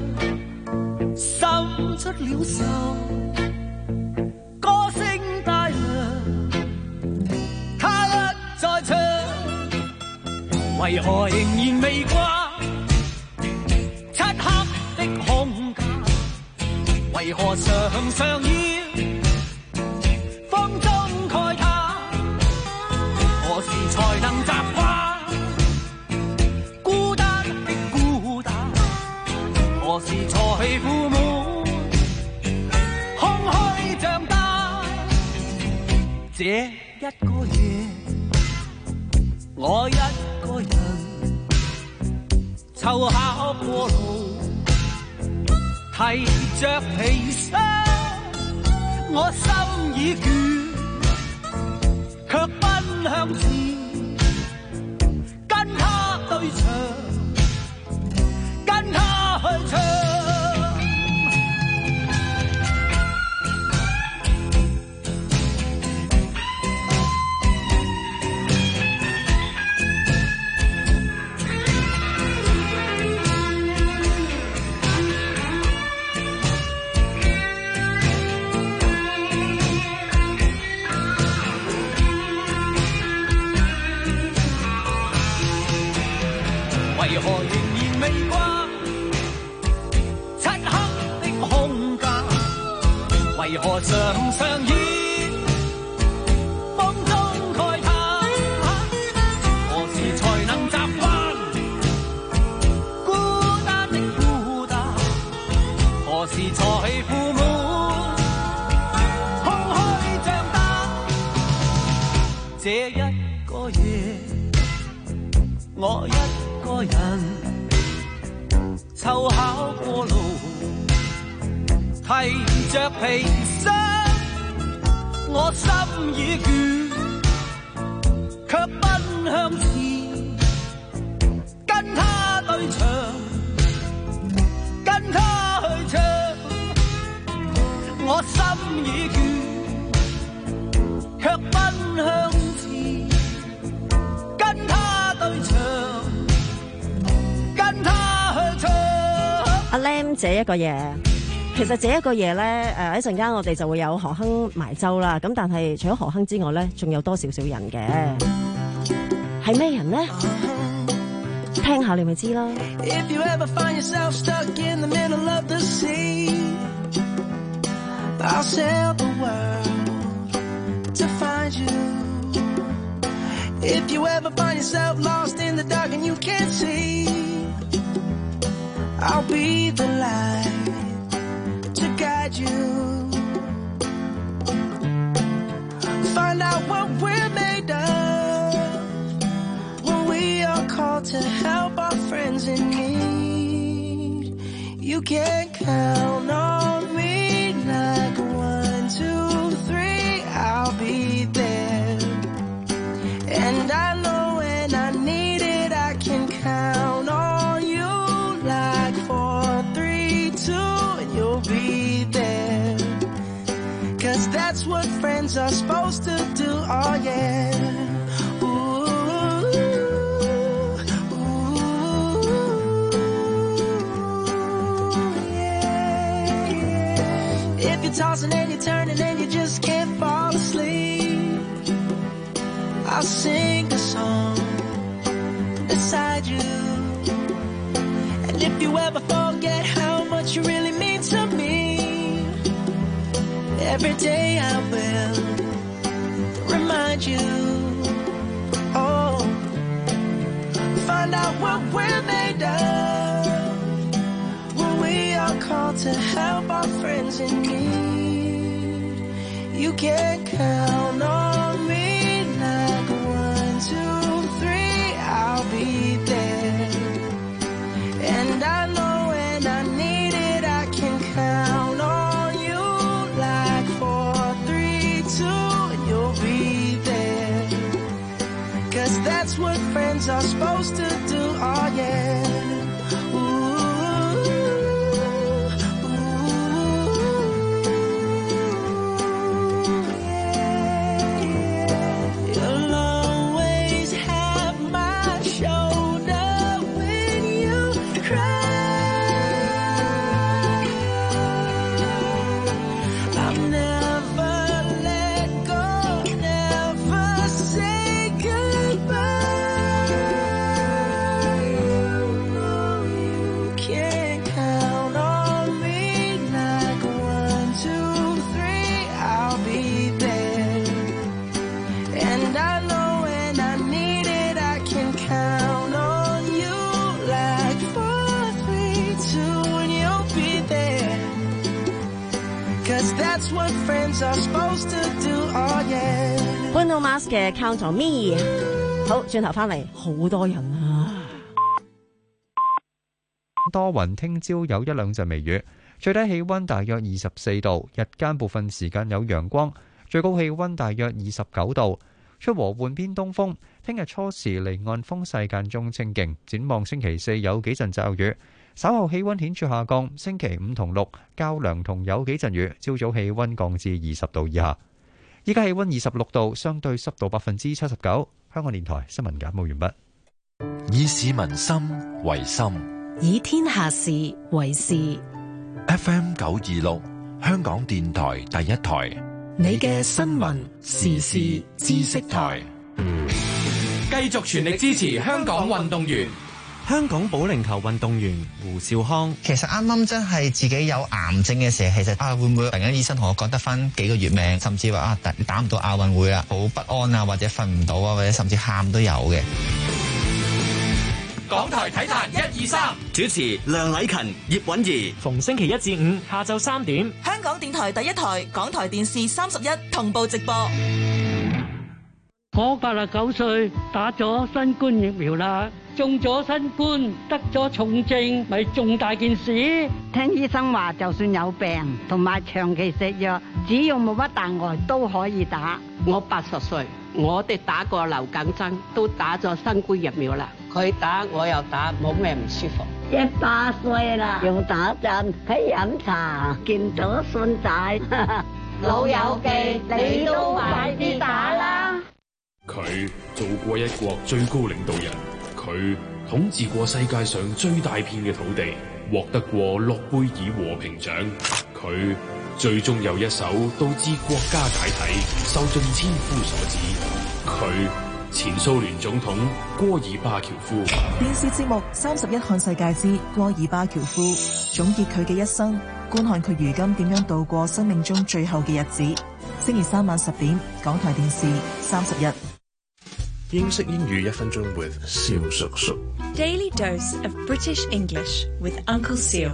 滲出了愁，歌聲大亮，他一再唱，為何仍然未掛？漆黑的空間，為何常常要風中慨嘆？何時才能習慣？何時才父母空虛長大？這一個夜，我一個人湊巧過路，提着皮箱，我心已倦，卻奔向前，跟他對唱。跟他去唱，為何仍然未掛？為何常常以風中慨嘆？何時才能習慣孤單的孤時才富滿，空虛長大。這一個夜，我一個人湊巧過路，提着皮箱，我心已倦，卻奔向前，跟他對唱，跟他去唱，我心已倦，卻奔向前，跟他對唱，跟他去唱。 阿 Lam 這一個嘢，其實這一個嘢咧，誒一陣間我哋就會有何鏗埋周啦。咁但係除咗何鏗之外咧，仲有多少少人嘅，係咩人咧？聽下你咪知啦。 If you ever find yourself stuck in the middle of the sea, I'll sail the world to find you. If you ever find yourself lost in the dark and you can't see, I'll be the light to guide you. Find out what we're made of when we are called to help our friends in need. You can count on me like one, two, three, I'll be there. And I know when I need it, I can count on you like four, three, two, and you'll be there. Cause that's what friends are supposed to do, oh yeah. If you're tossing and you're turning and you just can't fall asleep, I'll sing a song beside you. And if you ever forget how much you really mean to me, every day I will remind you. Oh, find out what we're made of when we are called to help our friends in need. You can count on me like one, two, three, I'll be there. And I know when I need it, I can count on you like four, three, two, and you'll be there. Cause that's what friends are supposed to do, oh yeah. Bruno Mars 嘅 Count on Me。 好，轉頭翻嚟，好多人啊！ 多雲，聽朝有一兩陣微雨，最低氣溫大約二十四度，日間部分時間有陽光，最高氣溫大約二十九度，吹和緩偏東風。聽日初時離岸風勢間中清勁，展望星期四有幾陣驟雨，稍後氣溫顯著下降。星期五同六較涼同有幾陣雨，朝早氣溫降至二十度以下。依家氣溫二十六度，相對濕度百分之七十九。香港電台新聞簡報完畢。 以市民心為心， 以天下事為事。 F M 九二六，香港電台第一台， 你嘅新聞時事知識台， 繼續全力支持香港運動員。 香港保齡球運動員胡兆康， 其實啱啱真係自己有癌症嘅時候，其實啊會唔會突然間醫生同我講得翻幾個月命，甚至話啊打唔到亞運會啊，好不安啊，或者瞓唔到啊，或者甚至喊都有嘅。 港台體壇一二三， 主持梁禮勤、葉韻儀， 逢星期一至五下晝三點， 香港電台第一台、港台電視三十一同步直播。 我八十九歲，打咗新冠疫苗啦，中咗新冠，得咗重症，咪重大件事。 聽醫生話，就算有病同埋長期食藥，只要冇乜大礙都可以打。 我八十歲，我哋打過流感針，都打咗新冠疫苗啦。佢打，我又打，冇咩唔舒服。 一百歲啦，用打針，喺飲茶，見到孫仔， 老友記，你都快啲打啦！ 佢做過一國最高領導人，佢統治過世界上最大片嘅土地，獲得過諾貝爾和平獎。佢最終有一手導致國家解體，受盡千夫所指。佢前蘇聯總統戈爾巴喬夫。 電視節目《三十一看世界之戈爾巴喬夫》總結佢嘅一生，觀看佢如今點樣度過生命中最後嘅日子。星期三晚十點，港台電視三十一。 英式英語一分鐘 with 蕭叔叔。 Daily dose of British English with Uncle Seal。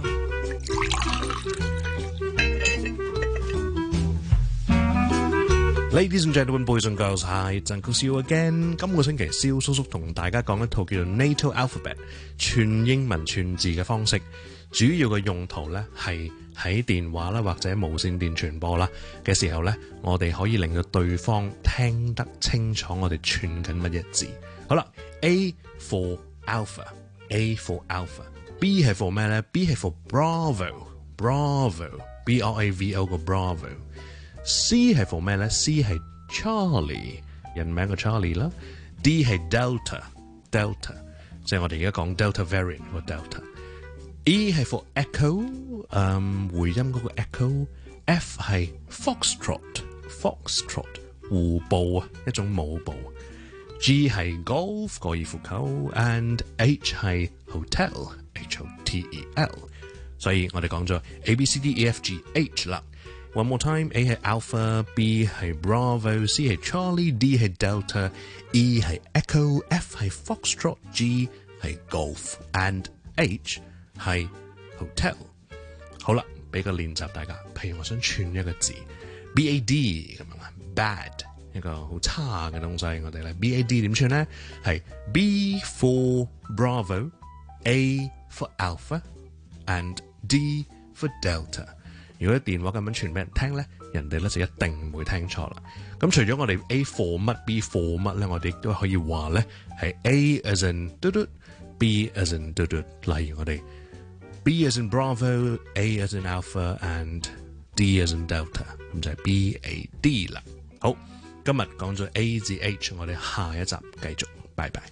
Ladies and gentlemen, boys and girls, hi, it's Uncle Seal again。今個星期蕭叔叔同大家講一套叫做 NATO Alphabet 串英文串字嘅方式，主要嘅用途咧係喺電話啦或者無線電傳播啦嘅時候咧，我哋可以令到對方聽得清楚我哋串緊乜嘢字。好啦 ，A for Alpha，A for Alpha。B 係 for 咩咧 ？B 係 for Bravo，Bravo，B R A V O 個 Bravo。C 係 for 咩咧 ？C 係 Charlie， 人名個 Charlie 啦。D 係 Delta，Delta， 即係我哋而家講 Delta variant 個 Delta。E 係 for Echo， 嗯，回音嗰個 Echo。F 係 Foxtrot，Foxtrot， 湖步啊，一種舞步。G 係 Golf， 高爾夫球 ，and H 係 Hotel，H O T E L。所以我哋講咗 A B C D E F G H 啦。One more time， A 係 Alpha，B 係 Bravo，C 係 Charlie，D 係 Delta，E 係 Echo，F 係 Foxtrot，G 係 Golf，and H 係 Hotel。好啦，俾個練習大家。譬如我想串一個字 B A D 咁樣啦 ，bad 一個好差嘅東西，我哋咧 B A D 點串咧？係 B for Bravo，A for Alpha，and D for Delta。如果電話咁樣傳俾人聽咧，人哋咧就一定唔會聽錯啦。咁除咗我哋 A for 乜 B for 乜咧，我哋亦都可以話咧係 A as in 嘟嘟 B as in 嘟嘟。例如我哋 B as in Bravo，A as in Alpha，and D as in Delta， 咁就係 B A D 啦。好，今日講咗 A 至 H， 我哋下一集繼續，拜拜。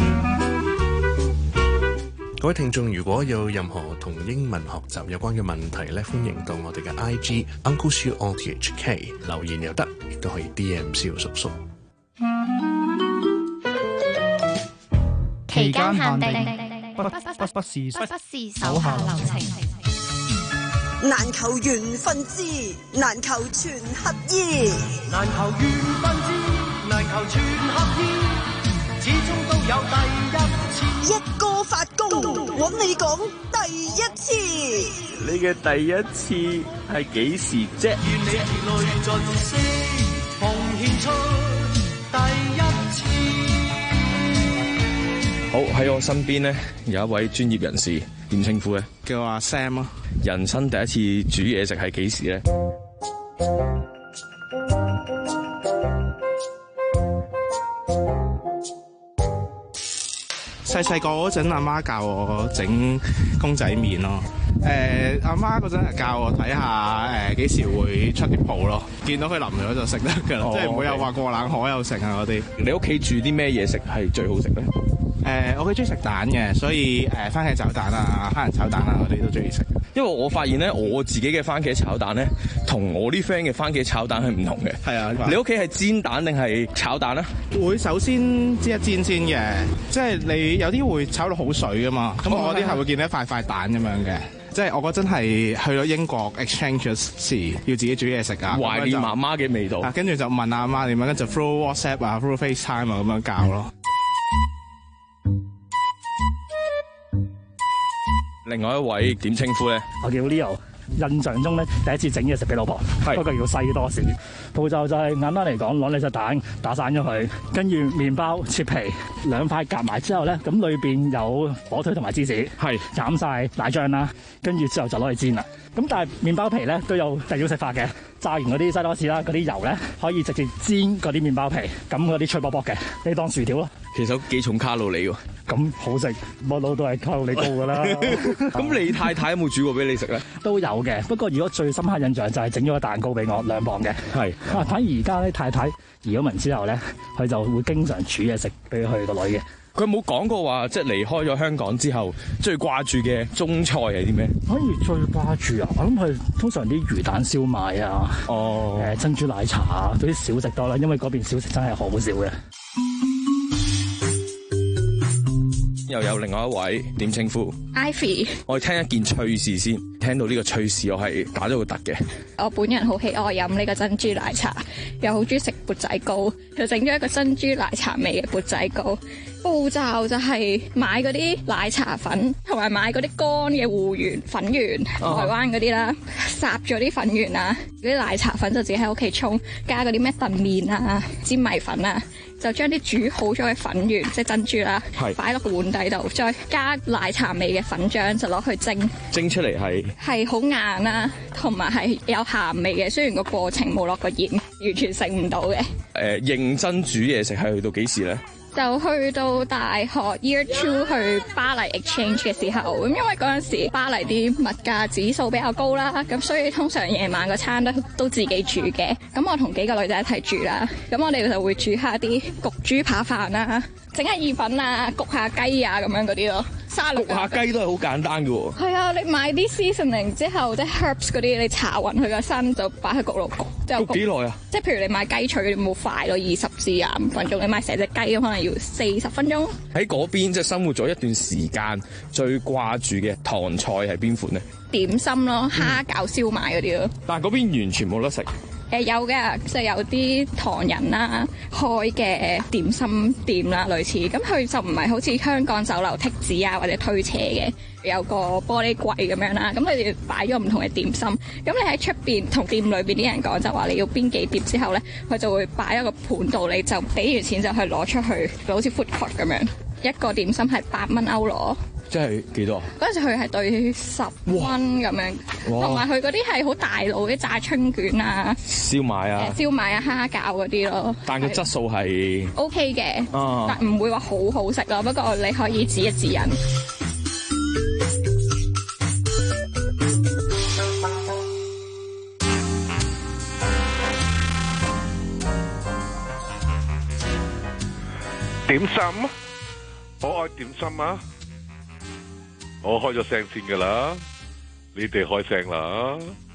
各位聽眾，如果有任何同英文學習有關嘅問題咧，歡迎到我哋嘅 I G Uncle Siu O T H K 留言又得，亦都可以 D M 蕭叔叔。 期間限定，不不不不是不是手下留情， 難求緣分知，難求全合意， 難求緣分知，難求全合意，始終都有第一次。 一個發功，揾你講第一次。 你嘅第一次係幾時啫？ 願你熱淚盡釋，奉獻出第一次。 好，喺我身邊咧有一位專業人士，點稱呼咧？ 叫阿 Sam 咯。 人生第一次煮嘢食係幾時咧？ 細細個嗰陣，阿媽教我整公仔麵咯。誒，阿媽嗰陣係教我睇下誒幾時會出啲鋪咯。見到佢淋咗就食得㗎啦，即係唔會有話過冷河又剩啊嗰啲。 你屋企煮啲咩嘢食係最好食咧？ 誒，我幾中意食蛋嘅，所以誒番茄炒蛋啊、蝦仁炒蛋啊嗰啲都中意食。 因為我發現咧，我自己嘅番茄炒蛋咧，同我啲 friend 嘅番茄炒蛋係唔同嘅。 係啊， 你屋企係煎蛋定係炒蛋啊？ 會首先煎一煎先嘅，即係你有啲會炒到好水噶嘛。咁我啲係會見到一塊塊蛋咁樣嘅。即係我嗰陣係去咗英國 exchange 時，要自己煮嘢食啊， 懷念媽媽嘅味道。 跟住就問阿媽點樣，跟住 through WhatsApp 啊 ，through FaceTime 啊咁樣教咯。 另外一位點稱呼咧？ 我叫 Leo。印象中咧，第一次整嘢食俾老婆，不過要西多士。步驟就係簡單嚟講，攞你隻蛋打散咗佢，跟住麵包切皮，兩塊夾埋之後咧，咁裏邊有火腿同埋芝士，係斬晒奶醬啦，跟住之後就攞去煎啦。咁但係麵包皮咧都有第二種食法嘅，炸完嗰啲西多士啦，嗰啲油咧可以直接煎嗰啲麵包皮，咁嗰啲脆卜卜嘅，你當薯條咯。 其實幾重卡路里喎。 咁好食，乜佬都係卡路里高㗎啦。 咁你太太有冇煮過俾你食咧？ 都有嘅，不過如果最深刻印象就係整咗個蛋糕俾我兩磅嘅。係啊，反而而家咧太太移咗民之後咧，佢就會經常煮嘢食俾佢個女嘅。 佢冇講過話，即係離開咗香港之後，最掛住嘅中菜係啲咩？ 反而最掛住啊！我諗係通常啲魚蛋燒賣啊，哦，誒珍珠奶茶啊，嗰啲小食多啦，因為嗰邊小食真係好少嘅。 又有另外一位點稱呼 Ivy， 我哋聽一件趣事先。聽到呢個趣事，我係打咗個突嘅。 我本人好喜愛飲呢個珍珠奶茶，又好中意食缽仔糕，就整咗一個珍珠奶茶味嘅缽仔糕。步驟就係買嗰啲奶茶粉，同埋買嗰啲乾嘅芋圓粉圓，台灣嗰啲啦，烚咗啲粉圓啊，嗰啲奶茶粉就自己喺屋企沖，加嗰啲咩燉麵啊、煎米粉啊，就將啲煮好咗嘅粉圓，即係珍珠啦，擺落個碗底度，再加奶茶味嘅粉漿，就攞去蒸。 蒸出嚟係係好硬啦，同埋係有鹹味嘅。雖然個過程冇落過鹽，完全食唔到嘅。誒、 呃，認真煮嘢食係去到幾時咧？ 就去到大學 year two 去巴黎 exchange 嘅時候，咁因為嗰陣時巴黎啲物價指數比較高啦，咁所以通常夜晚個餐都都自己煮嘅。咁我同幾個女仔一齊住啦，咁我哋就會煮下啲焗豬扒飯啊，整下意粉啊，焗下雞啊咁樣嗰啲咯。沙律焗下雞都係好簡單嘅喎。係啊，你買啲 seasoning 之後，即係 herbs 嗰啲，你搽勻佢個身就擺喺焗爐焗。 焗幾耐啊？ 即係譬如你買雞腿，你冇快咯，二十至廿五分鐘。你買成隻雞咁，可能要四十分鐘。 喺嗰邊即係生活咗一段時間，最掛住嘅唐菜係邊款呢？ 點心咯，蝦餃、燒賣嗰啲咯。 但係嗰邊完全冇得食。 誒有嘅，即係有啲唐人啦開嘅點心店啦，類似咁佢就唔係好似香港酒樓剔子啊或者推車嘅，有個玻璃櫃咁樣啦，咁佢哋擺咗唔同嘅點心，咁你喺出邊同店裏邊啲人講就話你要邊幾碟之後咧，佢就會擺喺個盤度，你就俾完錢就去攞出去，好似 food court 咁樣，一個點心係八蚊歐羅。 即係幾多？ 嗰陣時佢係對十蚊咁樣，同埋佢嗰啲係好大路啲炸春卷啊、 燒賣啊、 燒賣啊、蝦餃嗰啲咯。 但個質素係 OK 嘅， 啊、 但唔會話好好食咯。不過你可以指一指引。 點心？我愛點心啊！我開咗聲先噶啦，你哋開聲啦。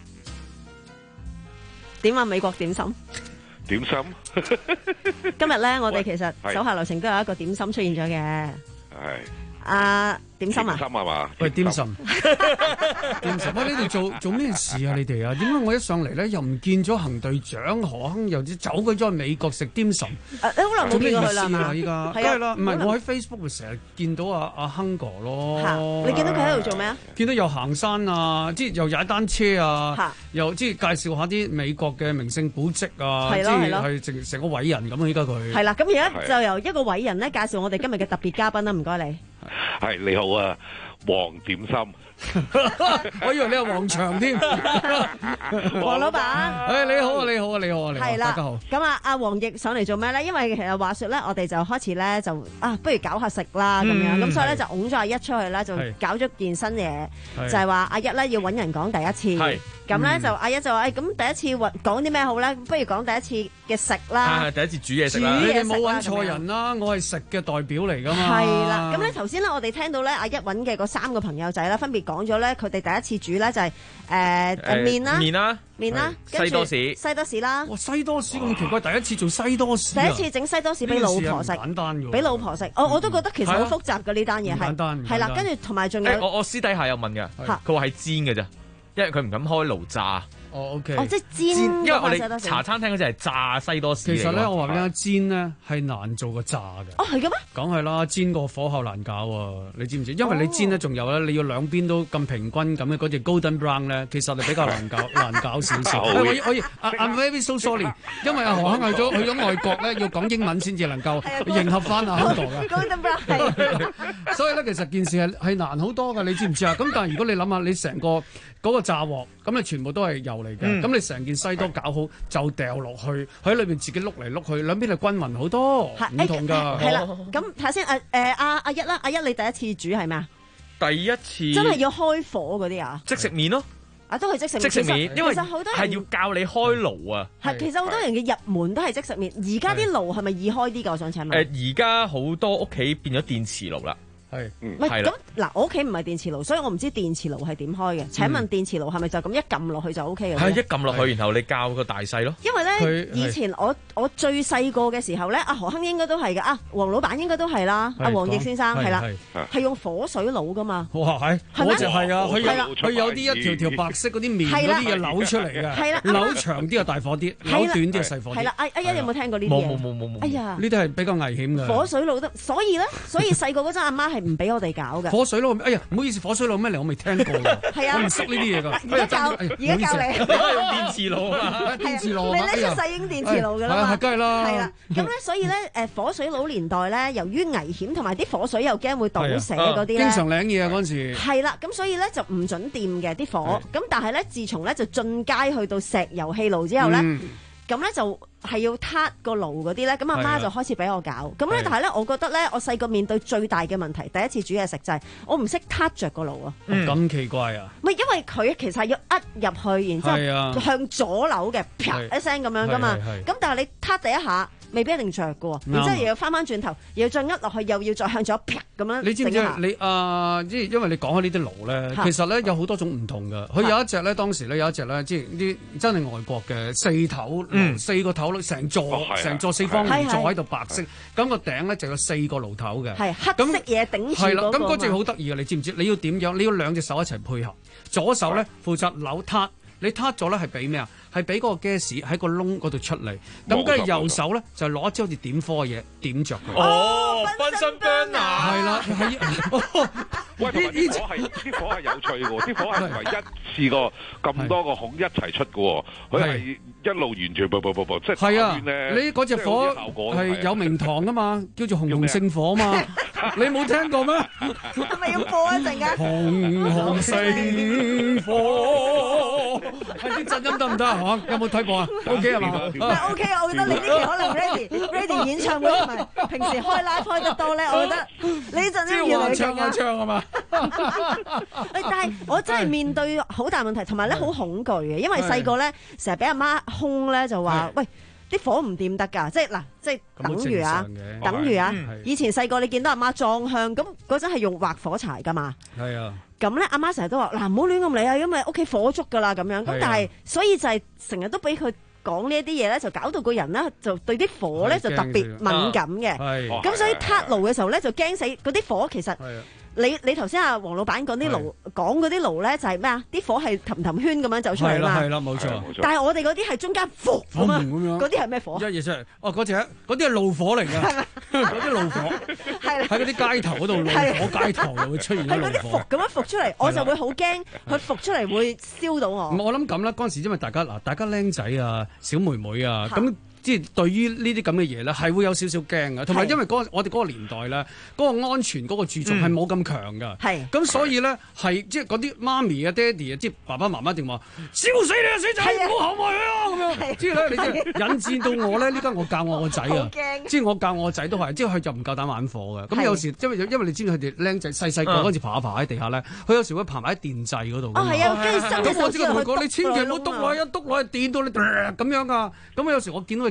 點啊？美國點心？ 點心？ 今日咧，我哋其實手下留情都有一個點心出現咗嘅。 係。 啊，點心啊？ 點心係嘛？ 喂，點心，點心，喂，你哋做做咩事啊？你哋啊？點解我一上嚟咧又唔見咗行隊長何亨，又走咗去美國食點心？ 誒，你好耐冇見過佢啦嘛？ 依家梗係啦，唔係我喺 Facebook 成日見到阿阿亨哥咯。 你見到佢喺度做咩啊？ 見到又行山啊，即係又踩單車啊，又即係介紹下啲美國嘅名勝古蹟啊，即係係成成個偉人咁啊！依家佢係啦，咁而家就由一個偉人咧介紹我哋今日嘅特別嘉賓啦，唔該你。 係你好啊，黃點心。 我以為你係黃長添， 黃老闆。 誒你好啊，你好啊，你好啊，你好，大家好。 咁啊，阿黃奕上嚟做咩咧？因為其實話説咧，我哋就開始咧就啊，不如搞下食啦咁樣。咁所以咧就擁咗阿一出去咧，就搞咗件新嘢，就係話阿一咧要揾人講第一次。咁咧就阿一就話誒，咁第一次講啲咩好咧？不如講第一次嘅食啦。 第一次煮嘢食啦。 你哋冇揾錯人啦，我係食嘅代表嚟㗎嘛。 係啦。咁咧頭先咧，我哋聽到咧阿一揾嘅嗰三個朋友仔咧，分別講咗咧，佢哋第一次煮咧就係誒誒麵啦， 麵啦， 麵啦， 西多士， 西多士啦。 哇，西多士咁奇怪，第一次做西多士。 第一次整西多士俾老婆食， 簡單嘅。 俾老婆食，我我都覺得其實好複雜嘅呢單嘢係。 簡單。 係啦，跟住同埋仲有。 我我私底下有問㗎，佢話係煎嘅咋，因為佢唔敢開爐炸。 哦，OK。 哦，即係煎。 因為我哋茶餐廳嗰隻係炸西多士嚟㗎。 其實咧，我話俾你聽，煎咧係難做過炸嘅。 哦，係嘅咩？ 梗係啦，煎個火候難搞啊！你知唔知？因為你煎咧，仲有咧，你要兩邊都咁平均咁嘅嗰隻 golden brown 咧，其實係比較難搞，難搞少少。我我，I'm very so sorry， 因為阿何亨去咗去咗外國咧，要講英文先至能夠迎合翻阿亨哥嘅。 golden brown 係。 所以咧，其實件事係係難好多㗎，你知唔知啊？咁但係如果你諗下，你成個嗰個炸鑊，咁你全部都係油嚟嘅，咁、嗯、你成件西多搞好就掉落去，喺裏邊自己碌嚟碌去，兩邊係均勻好多，唔同㗎。 係啦，咁睇下先，誒誒阿阿一啦，阿一你第一次煮係咩啊？ 第一次真係要開火嗰啲啊？ 即食麵咯。 啊，都係即食麵， 即食麵，因為其實好多人係要教你開爐啊。 係，其實好多人嘅入門都係即食麵。而家啲爐係咪易開啲㗎？我想請問。 誒，而家好多屋企變咗電磁爐啦。 係， 唔係咁嗱，我屋企唔係電磁爐，所以我唔知電磁爐係點開嘅。請問電磁爐係咪就咁一撳落去就 O K 嘅？ 係一撳落去，然後你校個大細咯。 因為咧，以前我我最細個嘅時候咧，阿何亨應該都係嘅，啊黃老闆應該都係啦，阿黃奕先生係啦，係用火水爐噶嘛。 哇係，嗰隻係啊，佢有佢有啲一條條白色嗰啲麵嗰啲嘢扭出嚟嘅， 係啦， 扭長啲啊大火啲，扭短啲啊細火啲。 係啦，阿阿一有冇聽過呢啲嘢？ 冇冇冇冇冇。 哎呀， 呢啲係比較危險嘅。 火水爐得，所以咧，所以細個嗰陣阿媽係唔俾我哋搞。 火水爐，哎呀，唔好意思，火水爐咩嚟？我未聽過㗎，我唔識呢啲嘢㗎。 而家教，而家教你， 用電磁爐啊， 電磁爐，你咧出世已經電磁爐㗎啦嘛， 梗係啦。 係啦，咁咧，所以咧，誒火水爐年代咧，由於危險同埋啲火水又驚會倒瀉嗰啲咧， 經常領嘢啊嗰陣時。 係啦，咁所以咧就唔準掂嘅啲火，咁但係咧，自從咧就進階去到石油氣爐之後咧，咁咧就。係要撻個爐嗰啲咧，咁阿媽就開始俾我搞。咁咧，但係咧，我覺得咧，我細個面對最大嘅問題，第一次煮嘢食就係我唔識撻着個爐啊。 咁奇怪啊！ 唔係，因為佢其實係要呃入去，然之後向左扭嘅，啪一聲咁樣噶嘛。咁但係你撻第一下，未必一定着嘅喎。然之後又要翻翻轉頭，又要再呃落去，又要再向左啪咁樣。 你知唔知你啊？即係因為你講開呢啲爐咧，其實咧有好多種唔同嘅。佢有一隻咧，當時咧有一隻咧，即係啲真係外國嘅四頭四個頭。成座成座四方形座喺度白色，咁個頂咧就有四個爐頭嘅， 係黑色嘢頂住。 係啦，咁嗰隻好得意嘅，你知唔知？你要點樣？你要兩隻手一齊配合，左手咧負責扭撻，你撻咗咧係俾咩啊？係俾嗰個 gas 喺個窿嗰度出嚟，咁跟住右手咧就攞一支好似點火嘅嘢點着佢。 哦，分身 burner 係啦，係。 喂，同埋啲火係啲火係有趣嘅喎，啲火係唔係一次過咁多個孔一齊出嘅喎，佢係一路完全啵啵啵啵，即係係啊！你嗰隻火係有名堂噶嘛，叫做紅紅聖火嘛，你冇聽過咩？ 係咪要播一陣間？ 紅紅聖火，係啲震音得唔得啊？嚇，有冇睇過啊 ？OK 係嘛？ 唔係 OK 啊！我覺得你呢期可能 ready ready 演唱會同埋平時開 live 開得多咧，我覺得你呢陣音越嚟越勁啊！ 唱啊嘛！ 但係我真係面對好大問題，同埋咧好恐懼嘅，因為細個咧成日俾阿媽兇咧就話：喂，啲火唔掂得㗎，即係嗱，即係等於啊，等於啊，以前細個你見到阿媽裝香，咁嗰陣係用劃火柴㗎嘛。係啊。咁咧，阿媽成日都話：嗱，唔好亂咁嚟啊，因為屋企火燭㗎啦咁樣。咁但係，所以就係成日都俾佢講呢一啲嘢咧，就搞到個人咧就對啲火咧就特別敏感嘅。咁所以撻爐嘅時候咧就驚死嗰啲火其實。你你頭先阿黃老闆講啲爐講嗰啲爐咧就係咩啊？啲火係氹氹圈咁樣走出嚟嘛。係啦，冇錯。但係我哋嗰啲係中間伏咁啊，嗰啲係咩火？ 一嘢出嚟，哦，嗰隻嗰啲係怒火嚟㗎，嗰啲怒火喺嗰啲街頭嗰度怒火，街頭就會出現咗怒火。係嗰啲伏咁樣伏出嚟，我就會好驚佢伏出嚟會燒到我。我諗咁啦，嗰陣時因為大家嗱，大家僆仔啊、小妹妹啊咁。即係對於呢啲咁嘅嘢咧，係會有少少驚嘅，同埋因為嗰個我哋嗰個年代咧，嗰個安全嗰個注重係冇咁強㗎。係，咁所以咧係即係嗰啲媽咪啊、爹哋啊，即係爸爸媽媽一定話燒死你啊，死仔，唔好後悔啊咁樣。即係咧，你即係引致到我咧，呢家我教我個仔啊，即係我教我個仔都係，即係佢就唔夠膽玩火嘅。咁有時因為因為你知道佢哋僆仔細細個嗰陣時爬下爬喺地下咧，佢有時會爬埋喺電掣嗰度。哦，係啊，跟住伸隻手出去，咁我只係同佢講，你千祈唔好篤落去，一篤落去電到你咁樣啊！咁有時我見到佢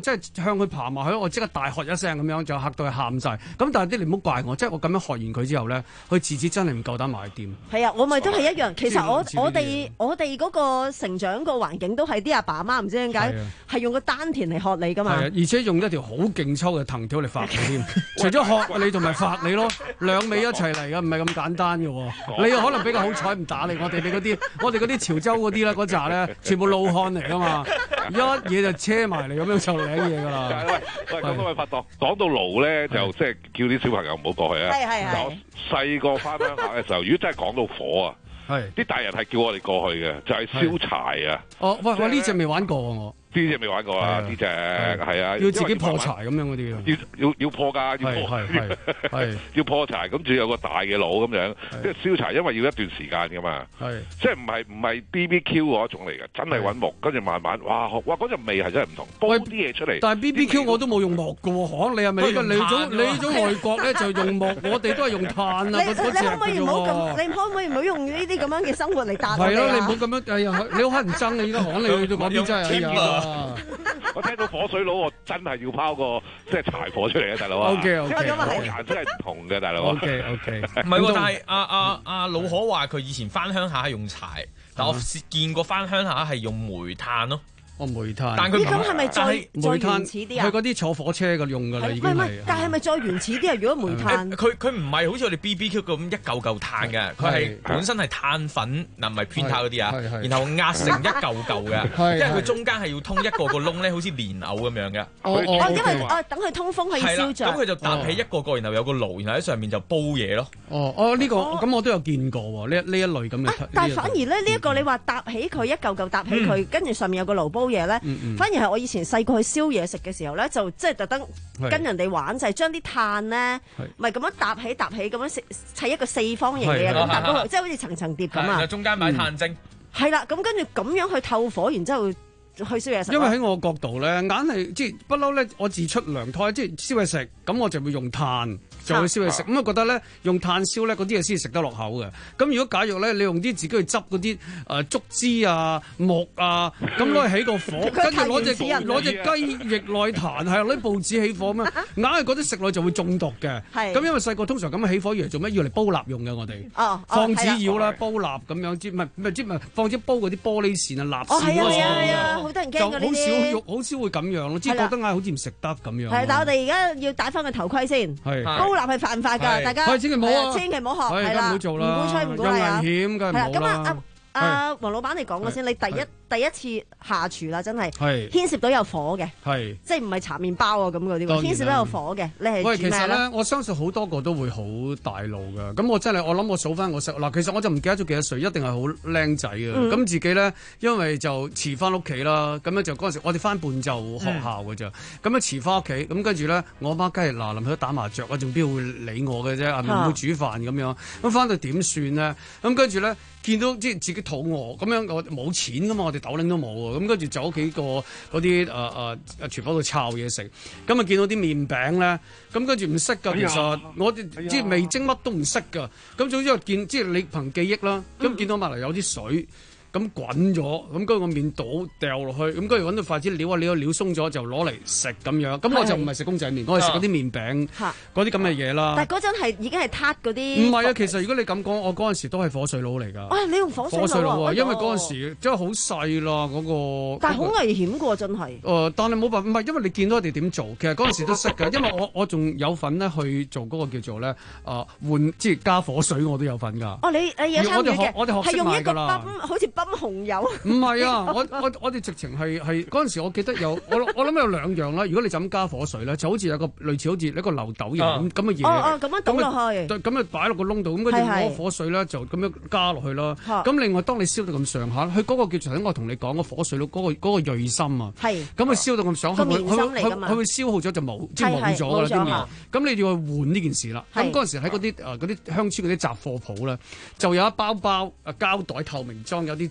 真係向佢爬埋去，我即刻大喝一聲咁樣，就嚇到佢喊晒。咁但係啲你唔好怪我，即係我咁樣喝完佢之後咧，佢自己真係唔夠膽埋店。 係啊，我咪都係一樣。其實我我哋我哋嗰個成長個環境都係啲阿爸阿媽唔知點解係用個丹田嚟喝你㗎嘛。係啊，而且用一條好勁抽嘅藤條嚟發你添。除咗喝你同埋發你咯，兩味一齊嚟㗎，唔係咁簡單嘅喎。你可能比較好彩唔打你，我哋你嗰啲，我哋嗰啲潮州嗰啲咧，嗰扎咧全部老漢嚟㗎嘛，一嘢就車埋嚟咁樣就領嘢㗎啦。 喂喂，咁多位拍檔講到爐咧，就即係叫啲小朋友唔好過去啊。係係係。我細個翻鄉下嘅時候，如果真係講到火啊，係啲大人係叫我哋過去嘅，就係燒柴啊。哦，喂喂，呢隻未玩過我。呢隻未玩過啊！呢隻係啊，要自己破柴咁樣嗰啲，要要要破㗎，要破，係要破柴，咁仲有個大嘅爐咁樣，即係燒柴，因為要一段時間㗎嘛，即係唔係唔係 B B Q 嗰種嚟嘅，真係揾木，跟住慢慢，哇哇嗰陣味係真係唔同，煲啲嘢出嚟。但係 B B Q 我都冇用木㗎喎，可能你係咪？你種你種外國咧就用木，我哋都係用炭啊。你你可唔可以唔好咁？你可唔可以唔好用呢啲咁樣嘅生活嚟答我哋啊？係咯，你唔好咁樣，哎呀，你好乞人憎啊！依家可能你去到嗰邊真係。我聽到火水佬，我真係要拋個即係柴火出嚟啊，大佬啊！O K O K，咁啊係顏色係唔同嘅，大佬。O K O K，唔係喎，但係阿阿阿老可話佢以前翻鄉下係用柴，但我見過翻鄉下係用煤炭咯。哦，煤炭，但佢咁係咪再再原始啲啊？佢嗰啲坐火車嘅用㗎啦，已經係。唔係，但係咪再原始啲啊？如果煤炭，佢佢唔係好似我哋 B B Q 咁一嚿嚿炭嘅，佢係本身係炭粉，嗱唔係偏炭嗰啲啊，然後壓成一嚿嚿嘅，因為佢中間係要通一個個窿咧，好似蓮藕咁樣嘅。哦，因為哦等佢通風可以燒著。咁佢就搭起一個個，然後有個爐，然後喺上面就煲嘢咯。哦哦，呢個咁我都有見過喎，呢呢一類咁嘅。但係反而咧呢一個你話搭起佢一嚿嚿搭起佢，跟住上面有個爐煲嘢咧，嗯嗯、反而係我以前細個去燒嘢食嘅時候咧，就即係特登跟人哋玩，就係將啲炭咧，咪咁樣搭起搭起咁樣砌一個四方形嘅嘢咁搭高，即係好似層層疊咁啊！中間買炭精，係啦、嗯，咁跟住咁樣去透火，然之後去燒嘢食。因為喺我角度咧，硬係即係不嬲咧，我自出娘胎，即係燒嘢食，咁我就會用炭。就去燒嘢食，咁啊覺得咧用炭燒咧嗰啲嘢先食得落口嘅。咁如果假如咧你用啲自己去執嗰啲誒竹枝啊木啊，咁攞去起個火，跟住攞隻攞隻雞翼內彈，係攞啲報紙起火咩？硬係覺得食落就會中毒嘅。咁因為細個通常咁起火要嚟做咩？要嚟煲蠟用嘅我哋。哦。放紙鷂啦，煲蠟咁樣，即唔係唔係即唔係放紙煲嗰啲玻璃線啊蠟線嗰啲。係啊，好多人驚嗰啲。就好少肉，好少會咁樣咯，即係覺得硬係好似唔食得咁樣。係，但係我哋而家要戴翻個頭盔先。係。煲蠟係犯法㗎，大家千祈唔好啊！千祈唔好學，係啦，唔鼓吹唔鼓勵啊！有危險㗎，係啦。咁啊，阿阿黃老闆你講嘅先，你第一第一次下廚啦，真係牽涉到有火嘅，係即係唔係搽麵包啊咁嗰啲，牽涉到有火嘅，你係喂，其實咧，我相信好多個都會好大路㗎。咁我真係我諗我數翻我細嗱，其實我就唔記得咗幾多歲，一定係好僆仔嘅。咁自己咧，因為就遲翻屋企啦，咁樣就嗰陣時我哋翻半晝學校㗎咋，咁樣遲翻屋企，咁跟住咧，我阿媽梗係嗱臨去咗打麻雀啊，仲邊會理我嘅啫？係咪會煮飯咁樣？咁翻到點算咧？咁跟住咧。見到即係自己肚餓咁樣，我冇錢噶嘛，我哋豆零都冇喎。咁跟住走屋企個嗰啲誒誒廚房度抄嘢食。咁啊見到啲麵餅咧，咁跟住唔識㗎。其實我哋即係味精乜都唔識㗎。咁總之我見即係你憑記憶啦。咁見到埋嚟有啲水。咁滾咗，咁跟住個麵倒掉落去，咁跟住揾到筷子撩啊撩啊撩鬆咗就攞嚟食咁樣。咁我就唔係食公仔麵，我係食嗰啲麵餅，嗰啲咁嘅嘢啦。但係嗰陣係已經係撻嗰啲。唔係啊，其實如果你咁講，我嗰陣時都係火水佬嚟㗎。啊，你用火水佬啊？火水佬啊，因為嗰陣時真係好細啦嗰個。但係好危險㗎，真係。誒，但係冇辦法，唔係因為你見到我哋點做，其實嗰陣時都識㗎，因為我我仲有份咧去做嗰個叫做咧誒換即係加火水，我都有份㗎。哦，你誒有參與嘅，我哋學識埋㗎啦。好似泵紅油唔係啊！我我我哋直情係係嗰陣時，我記得有我我諗有兩樣啦。如果你就咁加火水咧，就好似有個類似好似一個漏斗型咁咁嘅嘢。哦哦，咁樣倒落去。咁啊擺落個窿度，咁跟住攞火水咧就咁樣加落去啦。咁另外當你燒到咁上下，佢嗰個叫做我同你講個火水咯，嗰個嗰個鋭心啊。係。咁佢燒到咁上下，佢佢佢會消耗咗就冇即係冇咗㗎啦啲麵。咁你要去換呢件事啦。咁嗰陣時喺嗰啲誒嗰啲鄉村嗰啲雜貨鋪咧，就有一包包誒膠袋透明裝有啲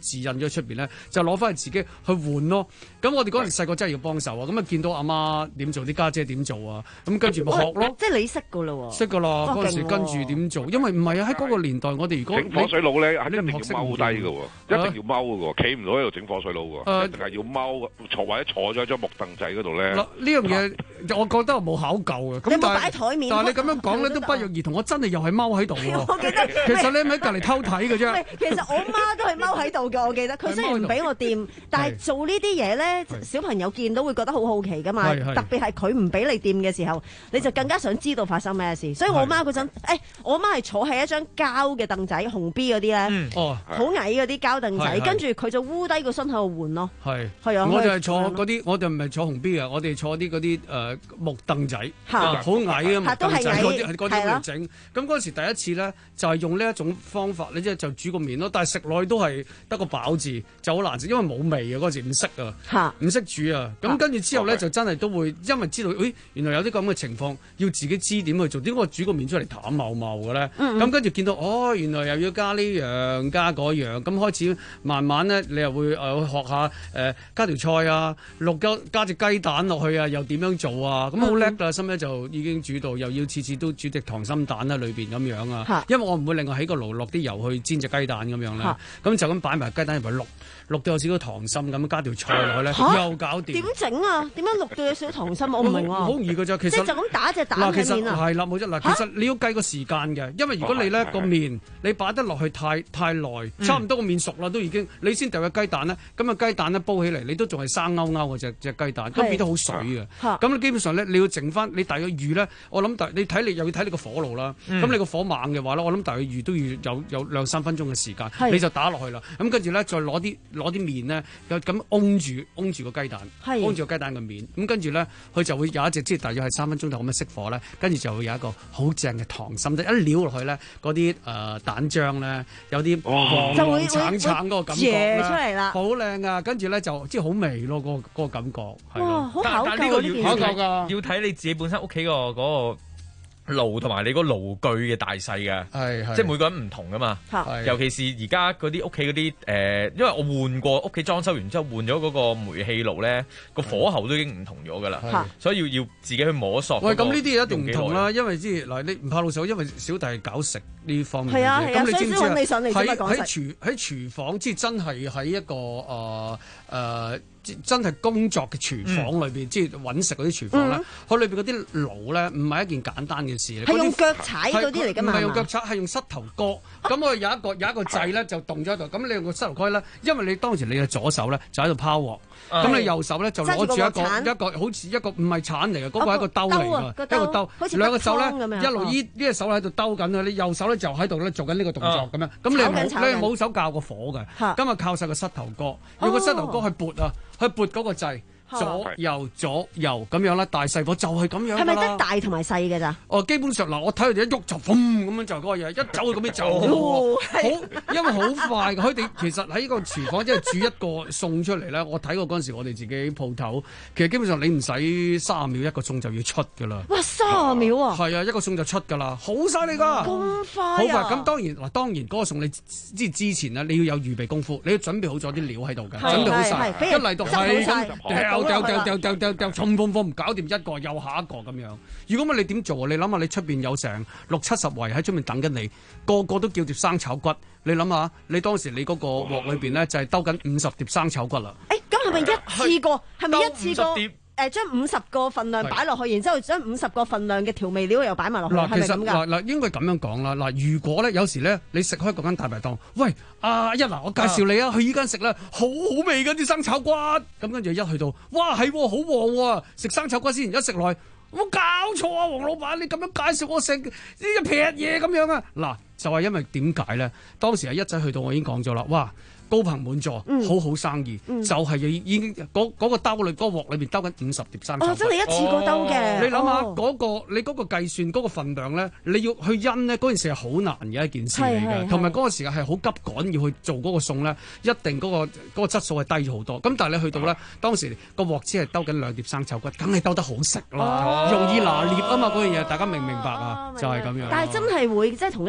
自印咗出邊咧，就攞翻去自己去換咯。咁我哋嗰陣細個真係要幫手啊！咁啊見到阿媽點做，啲家姐點做啊，咁跟住咪學咯。 即係你識㗎啦喎。識㗎啦，嗰陣時跟住點做，因為唔係啊喺嗰個年代，我哋如果整火水佬咧，係一定要踎低嘅喎，一定要踎嘅喎，企唔到喺度整火水佬喎，一定係要踎坐或者坐咗喺張木凳仔嗰度咧。 呢樣嘢我覺得我冇考究嘅。 你有冇擺台面？ 但係你咁樣講咧都不約而同，我真係又係踎喺度喎。 我記得其實你喺隔離偷睇嘅啫。 其實我媽都係踎喺度嘅，我記得。佢雖然唔俾我掂，但係做呢啲嘢咧，小朋友見到會覺得好好奇噶嘛。特別係佢唔俾你掂嘅時候，你就更加想知道發生咩事。所以我媽嗰陣，誒，我媽係坐喺一張膠嘅凳仔，紅 B 嗰啲咧，哦，好矮嗰啲膠凳仔，跟住佢就烏低個身喺度換咯。係係啊， 我哋係坐嗰啲，我哋唔係坐紅 B 嘅，我哋坐啲嗰啲誒木凳仔，好矮嘅木凳仔，嗰啲嗰啲嚟整。咁嗰時第一次咧，就係用呢一種方法，你即係就煮個麵咯。但係食落去都係得個飽字，就好難食，因為冇味啊。嗰時唔識啊，唔識煮啊。咁跟住之後咧，就真係都會因為知道，誒原來有啲咁嘅情況，要自己知點去做。點解我煮個麵出嚟淡茂茂嘅咧？咁跟住見到，哦，原來又要加呢樣加嗰樣，咁開始慢慢咧，你又會誒學下誒加條菜啊，落加加隻雞蛋落去啊，又點樣做啊？咁好叻啦，心咧就已經煮到，又要次次都煮隻溏心蛋喺裏邊咁樣啊。因為我唔會另外喺個爐落啲油去煎隻雞蛋咁樣啦。咁就咁擺埋雞蛋入去淥，淥到有少少溏心咁，加條菜落去咧，又搞掂。點整啊？點樣淥到有少少溏心？我唔明喎。好容易嘅啫，其實即係就咁打隻蛋喺面啊。 係啦，冇錯嗱，其實你要計個時間嘅，因為如果你咧個麵你擺得落去太太耐，差唔多個麵熟啦都已經，你先掉個雞蛋咧，咁啊雞蛋咧煲起嚟，你都仲係生勾勾嘅隻隻雞蛋，咁變得好水嘅。咁你基本上咧，你要剩翻你大約預咧，我諗大你睇你又要睇你個火爐啦。咁你個火猛嘅話咧，我諗大約預都要有有兩三分鐘嘅時間，你就打落去啦。咁跟住咧，再攞啲攞啲麵咧，咁擁住擁住個雞蛋，擁住個雞蛋嘅面。咁跟住咧，佢就會有一隻即係大約係三分鐘頭咁樣熄火咧，跟住就會有一個好正嘅溏心，一撩落去咧，嗰啲誒蛋漿咧，有啲黃黃橙橙嗰個感覺出嚟啦， 好靚啊！跟住咧就即係好味咯，嗰個嗰個感覺。 哇，好考究啊！ 呢個要考究㗎，要睇你自己本身屋企個嗰個爐同埋你個爐具嘅大細嘅，係即係每個人唔同噶嘛。尤其是而家嗰啲屋企嗰啲誒，因為我換過屋企裝修完之後換咗嗰個煤氣爐咧，個火候都已經唔同咗噶啦，所以要要自己去摸索。喂， 咁呢啲一定唔同啦，因為之嗱你唔怕老手，因為小弟係搞食呢方面嘅。 係啊係啊， 所以先揾你上嚟先講食。 喺廚喺廚房，即係真係喺一個誒誒。真係工作嘅廚房裏邊，嗯、即係揾食嗰啲廚房咧，佢裏邊嗰啲爐咧，唔係一件簡單嘅事。 係用腳踩嗰啲嚟㗎嘛？ 唔係用腳踩，係用膝頭哥。咁我有一個有一個掣咧，就動咗喺度。咁你用個膝頭哥咧，因為你當時你嘅左手咧就喺度拋鑊，咁、嗯、你右手咧就攞住一個一個好似一個唔係鏟嚟嘅，嗰、嗰個係一個兜嚟㗎，一個兜。兩個手咧一路依呢隻手喺度兜緊啊，你右手咧就喺度咧做緊呢個動作咁樣。咁你冇你冇手教個火嘅，咁啊靠晒個膝頭哥，用個膝頭哥去撥啊。去撥嗰個掣，左右左右咁樣啦，大細火就係咁樣啦。係咪得大同埋細嘅咋？ 哦，基本上嗱，我睇佢哋一喐就嘣咁樣就嗰個嘢，一走咁樣就好，好，因為好快嘅。佢哋其實喺個廚房即係煮一個餸出嚟咧，我睇過嗰陣時，我哋自己鋪頭，其實基本上你唔使三十秒一個餸就要出㗎啦。 哇，三十秒啊！ 係啊，一個餸就出㗎啦，好犀利㗎！ 咁快啊！ 好快咁，當然嗱，當然嗰個餸你之之前咧，你要有預備功夫，你要準備好咗啲料喺度嘅，準備好晒，一嚟到係咁掉掉掉掉掉掉掉，衝鋒鋒，搞掂一個又下一個咁樣。如果唔係你點做啊？你諗下，你出邊有成六七十圍喺出面等緊你，個個都叫碟生炒骨。你諗下，你當時你嗰個鑊裏邊咧就係兜緊五十碟生炒骨啦。 誒，咁係咪一次過？係咪一次過？誒，將五十個份量擺落去，然之後將五十個份量嘅調味料又擺埋落去，係咪咁㗎？ 嗱嗱，應該咁樣講啦。嗱，如果咧有時咧你食開嗰間大排檔，喂，阿一嗱，我介紹你啊，去依間食啦，好好味㗎啲生炒骨。咁跟住一去到，哇，係好旺喎，食生炒骨先，一食落去，冇搞錯啊，黃老闆，你咁樣介紹我食呢一撇嘢咁樣啊？嗱，就係因為點解咧？當時係一仔去到，我已經講咗啦，哇！高朋滿座，嗯、好好生意，嗯、就係已已經嗰嗰個兜裏嗰個鑊裏邊兜緊五十碟生炒骨。 哦，真係一次過兜嘅。 哦、你諗下嗰個你嗰個計算嗰、嗰個份量咧，你要去因呢嗰件事係好難嘅一件事嚟嘅，同埋嗰個時間係好急趕要去做嗰個餸咧，一定嗰、嗰個嗰、嗰個質素係低咗好多。咁但係你去到咧，當時個鑊只係兜緊兩碟生炒骨，梗係兜得好食啦，哦、容易拿捏啊嘛嗰樣嘢，大家明唔明白啊？就係咁樣。 但係真係會即係同一時間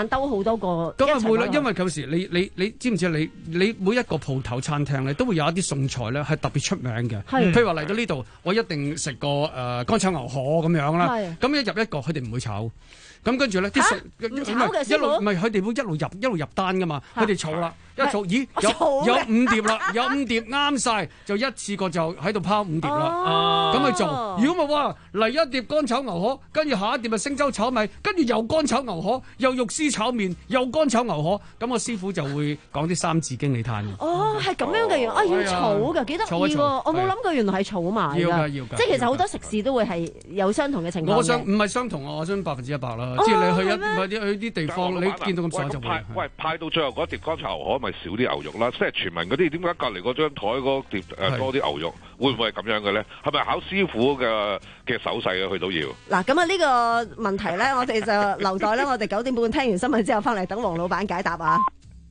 兜好多個。 咁啊會啦，因為有時你你你知唔知你你每一個鋪頭餐廳咧都會有一啲餸菜咧係特別出名嘅。譬如話嚟到呢度，我一定食個誒乾炒牛河咁樣啦。咁一入一個，佢哋唔會炒。咁跟住咧啲餸一路唔係佢哋會一路入一路入單噶嘛。佢哋儲啦，一儲咦有有五碟啦，有五碟啱晒，就一次過就喺度拋五碟啦。咁去做。如果咪哇嚟一碟乾炒牛河，跟住下一碟咪星洲炒米，跟住又乾炒牛河，又肉絲炒麵，又乾炒牛河，咁我師傅就會講啲三字經你嘆。 哦，係咁樣嘅樣啊，要儲㗎，幾得意喎！我冇諗過原來係儲埋㗎。 要㗎要㗎。 即係其實好多食肆都會係有相同嘅情況。 我想唔係相同啊，我想百分之一百啦。即係你去一去啲地方，你見到咁上就會。 喂，派到最後嗰碟乾炒牛河咪少啲牛肉啦，即係傳聞嗰啲點解隔離嗰張台嗰碟誒多啲牛肉？會唔會係咁樣嘅咧？係咪考師傅嘅嘅手勢啊？佢都要嗱，咁啊呢個問題咧，我哋就留待咧，我哋九點半聽完新聞之後翻嚟等黃老闆解答啊！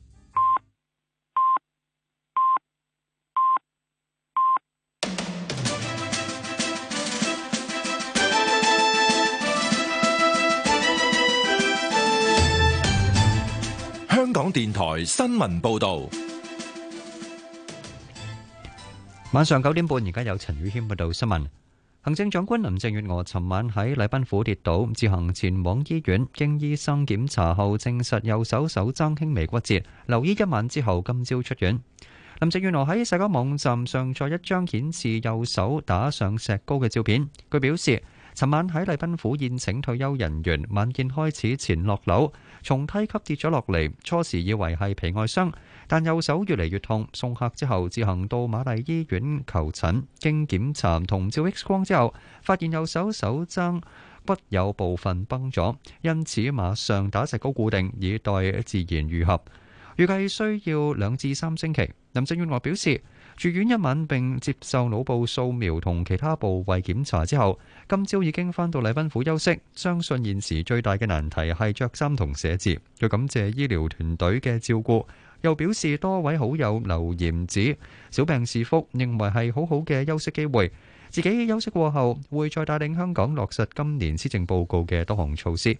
香港電台新聞報導。 晚上九點半，而家有陳宇軒報道新聞。行政長官林鄭月娥尋晚喺禮賓府跌倒，自行前往醫院，經醫生檢查後證實右手手踭輕微骨折，留醫一晚之後，今朝出院。林鄭月娥喺社交網站上載一張顯示右手打上石膏嘅照片。佢表示，尋晚喺禮賓府宴請退休人員，晚宴開始前落樓，從梯級跌咗落嚟，初時以為係皮外傷，但右手越嚟越痛，送客之後自行到瑪麗醫院求診，經檢查同照 X 光之後，發現右手手踭骨有部分崩咗，因此馬上打石膏固定，以待自然癒合。預計需要兩至三星期。林鄭月娥表示，住院一晚並接受腦部掃描同其他部位檢查之後，今朝已經返到禮賓府休息。相信現時最大嘅難題係着衫同寫字。佢感謝醫療團隊嘅照顧，又表示多位好友留言指小病是福，認為係好好嘅休息機會。自己休息過後會再帶領香港落實今年施政報告嘅多項措施。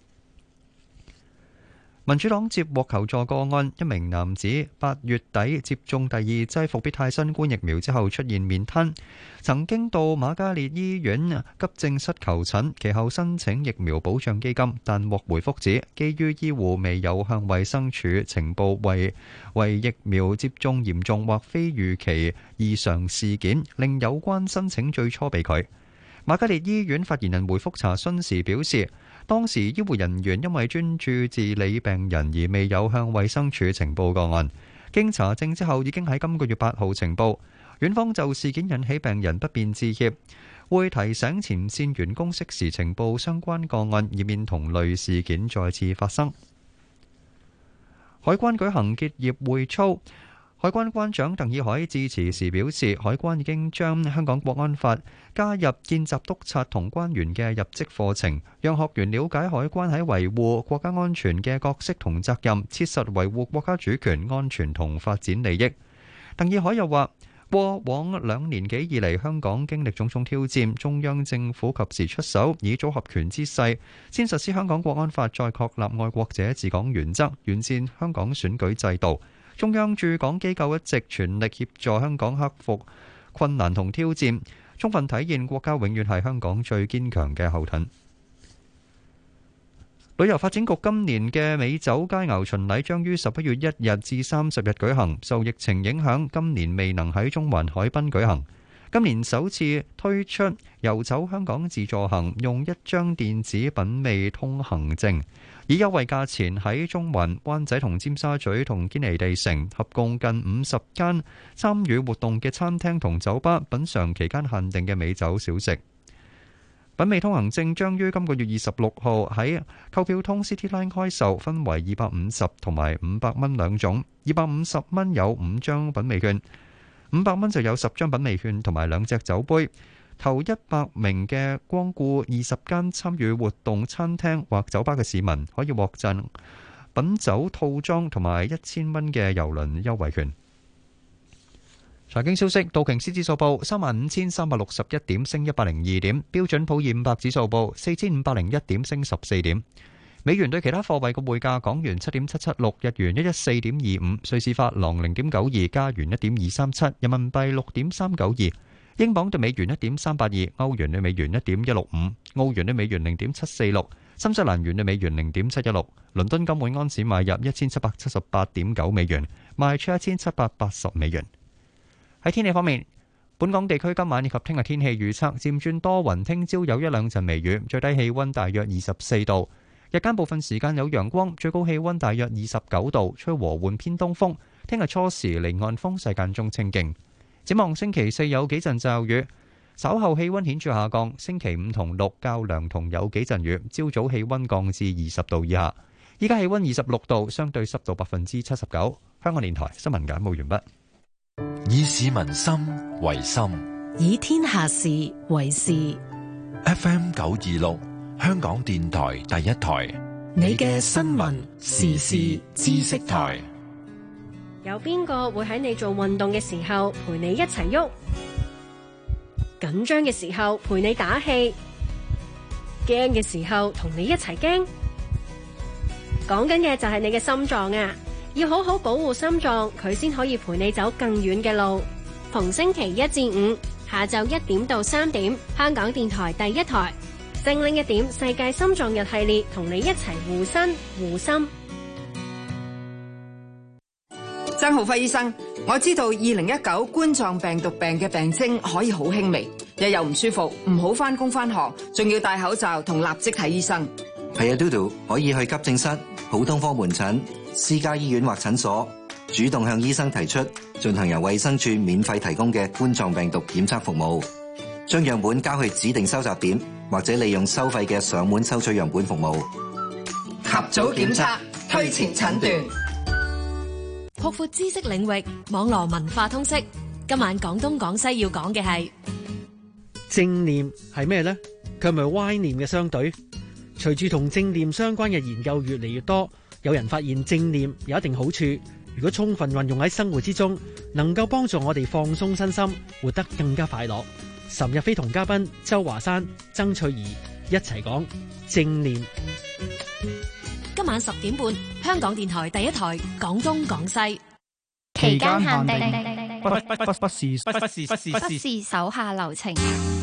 民主黨接獲求助個案，一名男子八月底接種第二劑復必泰新冠疫苗之後出現面癱，曾經到瑪嘉烈醫院急症室求診，其後申請疫苗保障基金，但獲回覆指，基於醫護未有向衛生署呈報為為疫苗接種嚴重或非預期異常事件，令有關申請最初被拒。瑪嘉烈醫院發言人回覆查詢時表示，當時醫護人員因為專注治理病人而未有向衛生署呈報個案，經查證之後已經喺今個月八號呈報。院方就事件引起病人不便致歉，會提醒前線員工適時呈報相關個案，以免同類事件再次發生。海關舉行結業會操，海關關長鄧以海致辭時表示，海關已經將香港國安法加入見習督察同關員嘅入職課程，讓學員了解海關喺維護國家安全嘅角色同責任，切實維護國家主權、安全同發展利益。鄧以海又話，過往兩年幾以嚟，香港經歷種種挑戰，中央政府及時出手，以組合拳之勢，先實施香港國安法，再確立愛國者治港原則，完善香港選舉制度。中央駐港機構一直全力協助香港克服困難同挑戰，充分體現國家永遠係香港最堅強嘅後盾。旅遊發展局今年嘅美酒佳餚巡禮將於十一月一日至三十日舉行，受疫情影響，今年未能喺中環海濱舉行。今年首次推出遊走香港自助行，用一張電子品味通行證，以優惠價錢喺中環、灣仔同尖沙咀同堅尼地城合共近五十間參與活動嘅餐廳同酒吧品嚐期間限定嘅美酒小食。品味通行證將於今個月二十六號喺購票通 Cityline 開售，分為二百五十同埋五百蚊兩種。二百五十蚊有五張品味券，五百蚊就有十張品味券同埋兩隻酒杯。頭一百名嘅光顧二十間參與活動餐廳或酒吧嘅市民，可以獲贈品酒套裝同埋一千蚊嘅郵輪優惠券。財經消息，道瓊斯指數報三萬五千三百六十一點，升一百零二點；標準普爾五百指數報四千五百零一點，升十四點。 美元對其他貨幣嘅匯價：港元七點七七六，日元一一四點二五，瑞士法郎零點九二，加元一點二三七，人民幣六點三九二，英鎊對美元一點三八二，歐元對美元一點一六五，澳元對美元零點七四六，新西蘭元對美元零點七一六。倫敦金每安士買入一千七百七十八點九美元，賣出一千七百八十美元。喺天氣方面，本港地區今晚以及聽日天氣預測漸轉多雲，聽朝有一兩陣微雨，最低氣溫大約二十四度。日間部分時間有陽光，最高氣溫大約二十九度，吹和緩偏東風。聽日初時離岸風勢間中清勁。展望星期四有幾陣驟雨，稍後氣溫顯著下降。星期五同六較涼同有幾陣雨，朝早氣溫降至二十度以下。依家氣溫二十六度，相對濕度百分之七十九。香港電台新聞簡報完畢。 以市民心為心， 以天下事為事。 F M 九二六。香港電台第一台， 你嘅新聞時事知識台。 有邊個會喺你做運動嘅時候陪你一齊喐？緊張嘅時候陪你打氣，驚嘅時候同你一齊驚。講緊嘅就係你嘅心臟啊！要好好保護心臟，佢先可以陪你走更遠嘅路。逢星期一至五下晝一點到三點，香港電台第一台。精靈一點世界心臟日系列，同你一齊護身護心。 曾浩輝醫生，我知道二零一九冠狀病毒病嘅病徵可以好輕微，日又唔舒服，唔好返工返學，仲要戴口罩同立即睇醫生。 係啊，嘟嘟可以去急症室、普通科門診、私家醫院或診所，主動向醫生提出進行由衛生署免費提供嘅冠狀病毒檢測服務，將樣本交去指定收集點，或者利用收費嘅上門收取樣本服務。 及早檢測，推前診斷。 擴闊知識領域，網絡文化通識。今晚廣東廣西要講嘅係正念係咩呢？佢係咪歪念嘅相對？隨住同正念相關嘅研究越嚟越多，有人發現正念有一定好處。如果充分運用喺生活之中，能夠幫助我哋放鬆身心，活得更加快樂。岑日飛同嘉賓周華山、曾翠怡一齊講正念。 今晚十點半，香港電台第一台廣東廣西。 期間限定， 不不不不是不不是不是不是手下留情。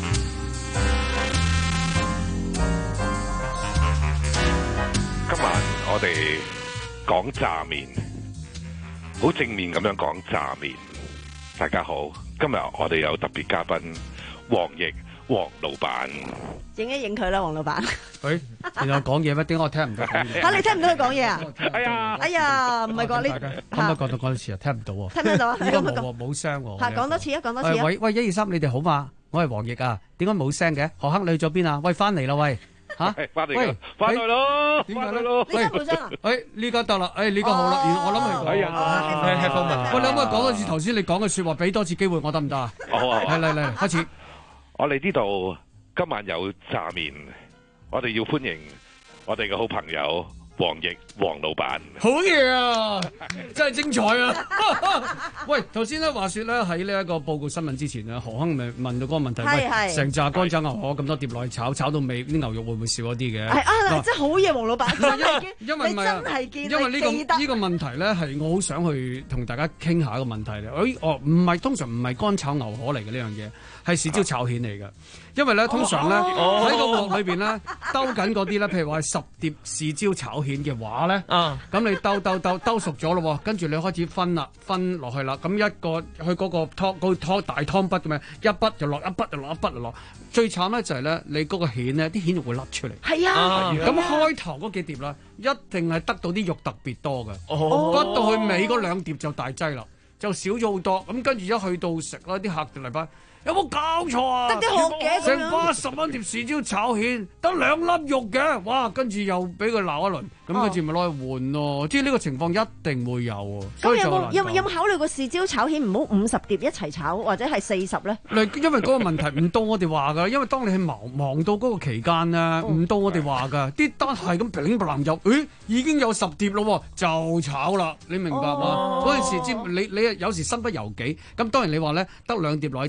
今晚我哋講炸麵，好正面咁樣講炸麵。大家好，今日我哋有特別嘉賓。黃奕黃老闆， 影一影佢啦，黃老闆。 喂，原來講嘢咩？點解我聽唔到？ 吓，你聽唔到佢講嘢啊？ 哎呀， 哎呀，唔係講呢， 可唔可以講到講多次啊？聽唔到喎。 聽唔聽到啊？ 應該冇喎，冇聲喎。 吓，講多次啊，講多次啊。 喂喂，一二三，你哋好嘛？我係黃奕啊，點解冇聲嘅？何克你去咗邊啊？喂，翻嚟啦喂。吓， 翻嚟，翻嚟咯， 點解咧？呢家冇聲啊？ 誒，呢家得啦，誒，呢個好啦，我諗係， 哎呀， 吃蜂蜜。喂，你可唔可以講多次頭先你講嘅說話，俾多次機會我得唔得啊？ 好啊， 嚟嚟嚟，開始。 我哋呢度今晚有炸麵，我哋要歡迎我哋嘅好朋友黃奕黃老闆。 好嘢啊，真係精彩啊！喂，頭先咧話說咧喺呢一個報告新聞之前啊，何亨咪問到嗰個問題，喂，成紮乾炒牛河咁多碟落去炒，炒到尾啲牛肉會唔會少一啲嘅？ 係啊，真係好嘢，黃老闆，真係見， 因為唔係啊，因為呢個呢個問題咧係我好想去同大家傾下一個問題咧。誒，哦，唔係通常唔係乾炒牛河嚟嘅呢樣嘢。係豉椒炒蜆嚟嘅，因為咧通常咧喺個鑊裏邊咧兜緊嗰啲咧，譬如話係十碟豉椒炒蜆嘅話咧，咁你兜兜兜兜熟咗咯，跟住你開始分啦，分落去啦，咁一個去嗰個湯嗰個湯大湯筆咁樣，一筆就落，一筆就落，一筆就落。最慘咧就係咧，你嗰個蜆咧，啲蜆肉會甩出嚟。係啊，咁開頭嗰幾碟啦，一定係得到啲肉特別多嘅，不到去尾嗰兩碟就大劑啦，就少咗好多。咁跟住一去到食啦，啲客就嚟翻。有冇搞錯啊？得啲殼嘅，成八十蚊碟豉椒炒蜆，得兩粒肉嘅，哇！跟住又俾佢鬧一輪，咁跟住咪攞去換咯。即係呢個情況一定會有喎。 咁有冇有有冇考慮過豉椒炒蜆唔好五十碟一齊炒，或者係四十咧？ 因為嗰個問題唔到我哋話㗎，因為當你係忙忙到嗰個期間咧，唔到我哋話㗎，啲單係咁乒乓入，誒已經有十碟咯，就炒啦，你明白嗎？嗰陣時知你你有時身不由己，咁當然你話咧得兩碟落去兜，梗係。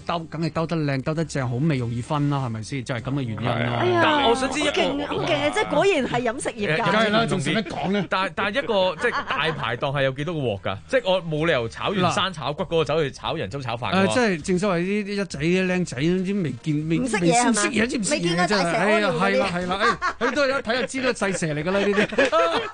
係兜得靚、兜得正，好味，容易分啦，係咪先？就係咁嘅原因啦。 哎呀，但我想知一個勁好勁啊！即係果然係飲食業㗎。 梗係啦，仲使乜講咧？ 但但係一個即係大排檔係有幾多個鑊㗎？即係我冇理由炒完生炒骨嗰個走去炒人中炒飯㗎。 誒，即係正所謂啲啲一仔啲僆仔都知未見未唔識嘢係嘛？ 識嘢知唔識嘢真係。係啊，係啦，係啦，誒，你都一睇就知都細蛇嚟㗎啦呢啲。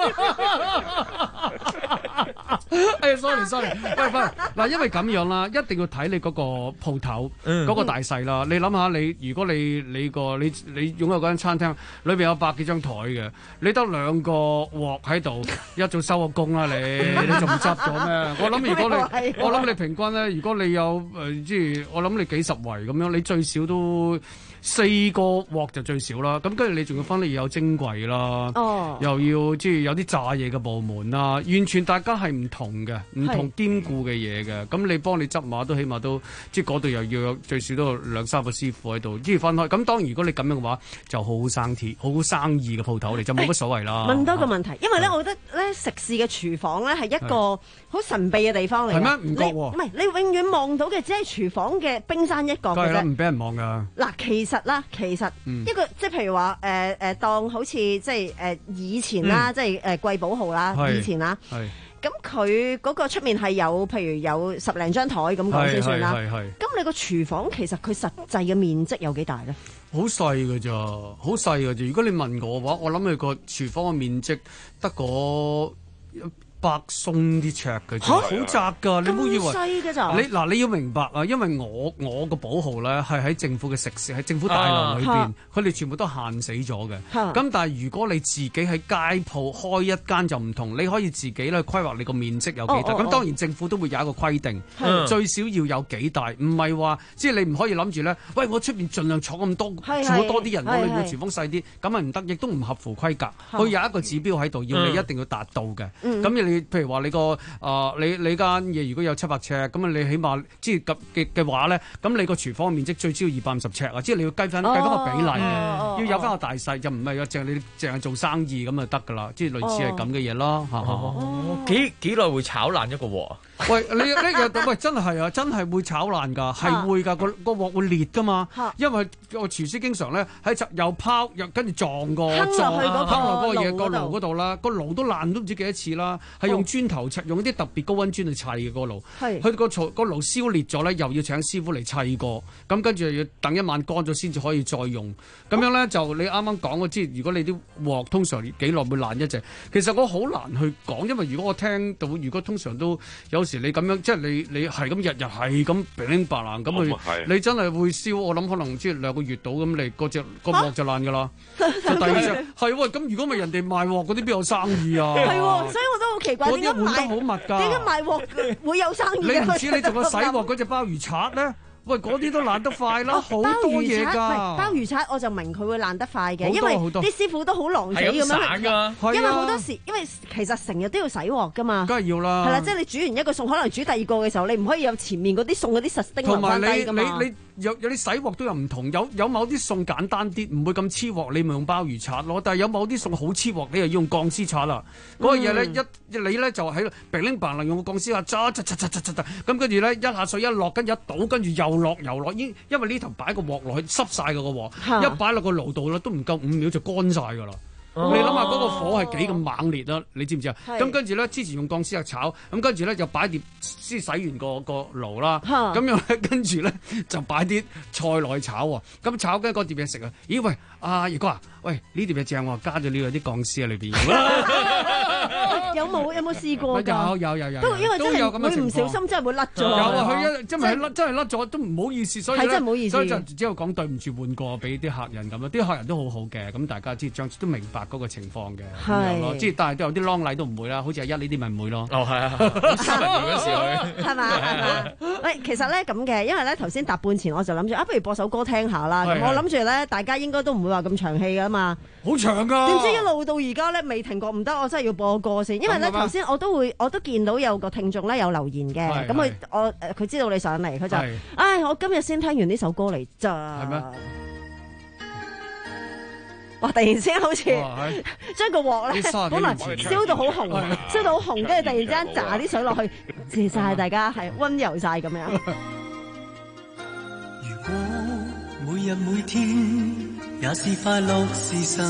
哎 sorry sorry， 喂喂，嗱，因為咁樣啦，一定要睇你嗰個鋪頭嗰個大細啦。你諗下，你如果你你個你你擁有嗰間餐廳，裏邊有百幾張台嘅，你得兩個鑊喺度，一早收個工啦，你你仲唔執咗咩？我諗如果你我諗你平均咧，如果你有誒，即係我諗你幾十圍咁樣，你最少都四個鑊就最少啦。咁跟住你仲要分，你要有蒸櫃啦，哦、又要即係有啲炸嘢嘅部門啦，完全大家係唔同嘅，唔同兼顧嘅嘢嘅。咁你幫你執馬都起碼都即係嗰度又要有最少都有兩三個師傅喺度，即係分開。咁當然如果你咁樣嘅話，就好好生鐵，好好生意嘅鋪頭嚟，就冇乜所謂啦。 問多個問題，因為咧，我覺得咧食肆嘅廚房咧係一個好神秘嘅地方嚟。 係咩？唔覺喎。 唔係，你永遠望到嘅只係廚房嘅冰山一角嘅啫。 唔俾人望㗎。 嗱，其實啦，其實、嗯、一個即係譬如話誒誒，當好似即係誒、呃、以前啦，嗯、即係誒貴寶號啦，以前啦。咁佢嗰個出面係有，譬如有十零張台咁講先算啦。咁你個廚房其實佢實際嘅面積有幾大咧？ 好細㗎咋，好細㗎咋。如果你問我嘅話，我諗佢個廚房嘅面積得個百鬆啲尺嘅啫，好窄㗎。你唔好以為細㗎咋？ 你嗱，你要明白啊，因為我我個寶號咧係喺政府嘅食肆，喺政府大樓裏邊，佢哋全部都限死咗嘅。咁但係如果你自己喺街鋪開一間就唔同，你可以自己咧規劃你個面積有幾大。咁當然政府都會有一個規定，最少要有幾大，唔係話即係你唔可以諗住咧，喂，我出邊盡量坐咁多，坐多啲人，我裏面廚房細啲，咁係唔得，亦都唔合乎規格。佢有一個指標喺度，要你一定要達到嘅。咁你譬如話你個啊，你你間嘢如果有七百尺，咁啊你起碼即係嘅嘅話咧，咁你個廚房面積最少要二百五十尺啊，即係你要計翻計翻個比例嘅，要有翻個大細，就唔係啊，淨係你淨係做生意咁就得噶啦，即係類似係咁嘅嘢咯。 幾幾耐會炒爛一個鑊啊？ 喂，你呢個喂真係啊，真係會炒爛㗎，係會㗎，個個鑊會裂㗎嘛，因為個廚師經常咧喺又拋又跟住撞個撞拋落嗰個嘢個爐嗰度啦，個爐都爛都唔知幾多次啦，係用磚頭砌，用啲特別高溫磚去砌嘅個爐，佢個槽個爐燒裂咗咧，又要請師傅嚟砌過，咁跟住又要等一晚乾咗先至可以再用，咁樣咧就你啱啱講我知，如果你啲鑊通常幾耐會爛一隻，其實我好難去講，因為如果我聽到，如果通常都有時你咁樣，即係你你係咁日日係咁乒乒白爛咁去，你真係會燒，我諗可能即係兩個月到咁，你嗰隻個鑊就爛㗎啦。就第二隻係喎，咁如果咪人哋賣鑊嗰啲邊有生意啊？ 係喎，所以我都好奇怪點解換得好密㗎？ 點解賣鑊會有生意？ 你唔知你仲有洗鑊嗰隻鮑魚刷咧？喂，嗰啲都爛得快啦，好多嘢㗎。 鮑魚刷我就明佢會爛得快嘅，因為啲師傅都好狼死咁樣。因為好多時，因為其實成日都要洗鑊㗎嘛。 梗係要啦。 係啦，即係你煮完一個餸，可能煮第二個嘅時候，你唔可以有前面嗰啲餸嗰啲實丁留翻低㗎嘛。 同埋你你你有有啲洗鑊都有唔同，有有某啲餸簡單啲，唔會咁黐鑊，你咪用鮑魚刷咯。但係有某啲餸好黐鑊，你又要用鋼絲刷啦。嗰個嘢咧一你咧就喺度乒鈴嘭啷用個鋼絲刷捽捽捽捽捽捽，咁跟住咧一下水一落，跟住一倒，跟住又落又落，因因為呢頭擺個鑊落去濕晒個個鑊，一擺落個爐度啦，都唔夠五秒就乾晒㗎啦。Oh. 你諗下嗰個火係幾咁猛烈啦？你知唔知啊？咁跟住咧，之前用鋼絲嚟炒，咁跟住咧就擺碟先洗完個個爐啦。咁樣咧，跟住咧就擺啲菜落去炒喎。咁炒緊嗰碟嘢食啊！咦喂，阿葉哥啊，喂呢碟嘢正喎，加咗呢個啲鋼絲喺裏邊。 有冇有冇試過？ 有有有有。 不過因為真係會唔小心真係會甩咗。 有啊，佢一真係甩真係甩咗，都唔好意思，所以係真係唔好意思。 所以就只有講對唔住，換過俾啲客人咁咯。啲客人都好好嘅，咁大家知將都明白嗰個情況嘅咁樣咯。即係但係都有啲啷禮都唔會啦，好似阿一呢啲咪唔會咯。 哦，係啊，斯文嗰時去係嘛係嘛？喂，其實咧咁嘅，因為咧頭先搭半前我就諗住啊，不如播首歌聽下啦。咁我諗住咧，大家應該都唔會話咁長氣㗎嘛。 好長㗎。 點知一路到而家咧未停過，唔得，我真係要播歌先。因為咧頭先我都會我都見到有個聽眾咧有留言嘅，咁佢我誒佢知道你上嚟，佢就唉我今日先聽完呢首歌嚟咋。係咩？哇！突然之間好似將個鑊咧，本來燒到好紅，燒到好紅，跟住突然之間炸啲水落去，謝晒大家係溫柔晒咁樣。 每日每天也是快樂時辰，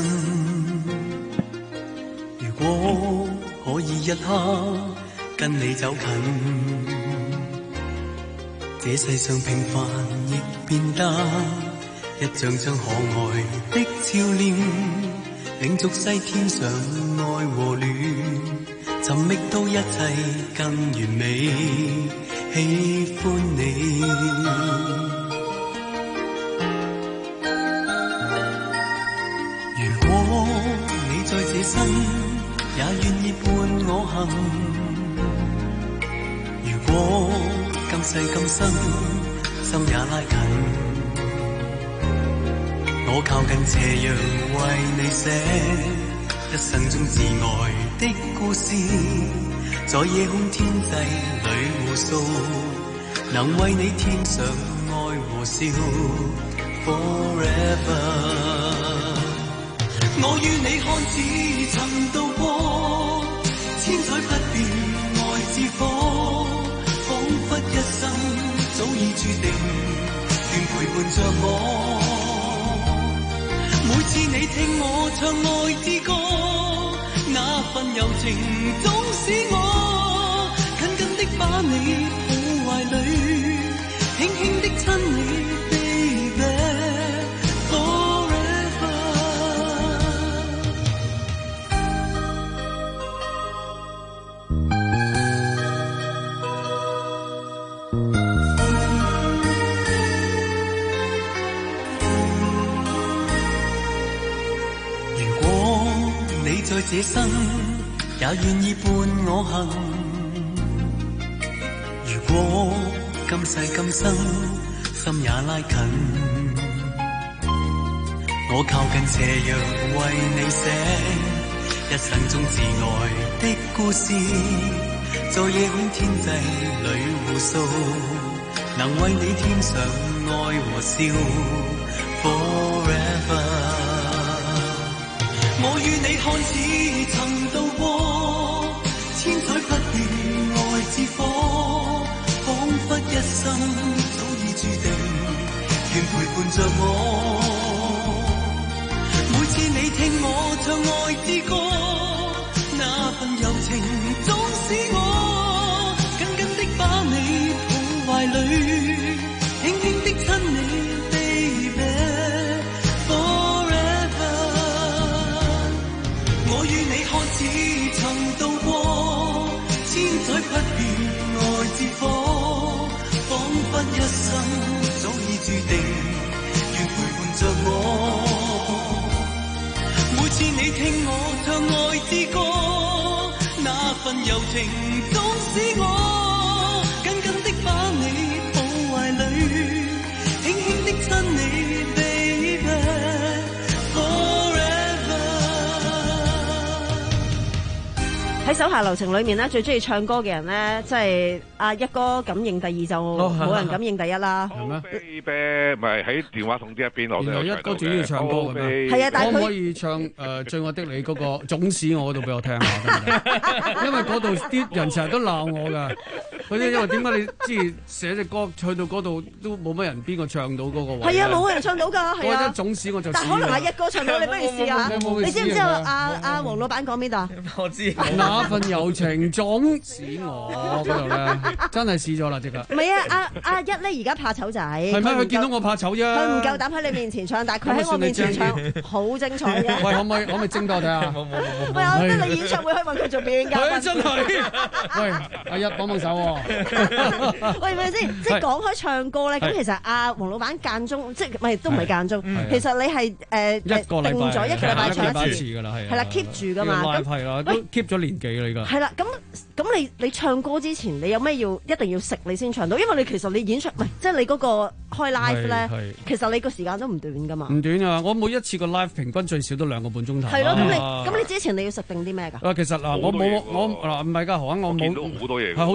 如果可以一刻跟你走近，這世上平凡亦變得一張張可愛的笑臉，令俗世天上愛和戀，尋覓到一切更完美，喜歡你。如果你在這生也願意伴我行，如果今世今生心也拉近，我靠近斜陽為你寫一生中至愛的故事，在夜空天際裏互訴，能為你添上愛和笑 forever。 我與你看似曾渡過千載不變愛之火，彷彿一生早已注定願陪伴着我。每次你聽我唱愛之歌，那份柔情總使我緊緊的把你抱懷裡，輕輕的親你 baby forever。 如果你在這生也願意伴我行，如果今世今生心也拉近，我靠近斜陽為你寫一生中至愛的故事，在夜空天際裏互訴，能為你添上愛和笑 forever。 我與你看似曾渡過千載不變愛之火，彷彿一生早已注定願陪伴着我。每次你聽我唱愛之歌，那份柔情總使我緊緊的把你抱懷裡，輕輕的親你 baby forever。 我與你看似曾渡過千載不變愛之火，彷彿一生早已注定願陪伴着我。每次你聽我唱愛之歌，那份柔情總使我緊緊的把你抱懷裡，輕輕的親你 baby forever。 喺手下留情裏面咧，最中意唱歌嘅人咧，即係阿一哥敢認第二就冇人敢認第一啦。 係咩 ？baby 咪喺電話筒之一邊，我都有唱到嘅。 一哥最中意唱歌嘅咩？ 係啊，但係可唔可以唱誒《最愛的你》嗰個總使我嗰度俾我聽下得唔得？因為嗰度啲人成日都鬧我㗎。佢哋因為點解你之前寫隻歌去到嗰度都冇乜人邊個唱到嗰個位？ 係啊，冇人唱到㗎，係啊。 我總使我就。 但可能係一哥唱到，你不如試下。你知唔知阿阿黃老闆講邊度啊？ 我知。 那份柔情總使我嗰度咧，真係試咗啦，即刻。 唔係啊，阿阿一咧而家怕醜仔。 係咩？佢見到我怕醜啫。 佢唔夠膽喺你面前唱，但係佢喺我面前唱好精彩嘅。 喂，可唔可以可唔可以精多睇下？冇冇冇冇。 喂，我覺得你演唱會可以問佢做表演嘉賓。 佢真係。喂，阿一幫幫手喎。 喂，係咪先？即係講開唱歌咧，咁其實阿黃老闆間中，即係唔係都唔係間中。其實你係誒定咗一個禮拜唱一次㗎啦，係。 係啦 keep 住㗎嘛。咁係啦，都 keep 咗年幾啦，而家。 係啦，咁咁你你唱歌之前，你有咩要一定要食你先唱到？因為你其實你演唱唔係，即係你嗰個開 live 咧，其實你個時間都唔短㗎嘛。 唔短啊！我每一次個 live 平均最少都兩個半鐘頭。 係咯，咁你咁你之前你要食定啲咩㗎？ 啊，其實嗱，我冇我嗱唔係㗎，何鈞我冇好多嘢， 係好多嘢。咁我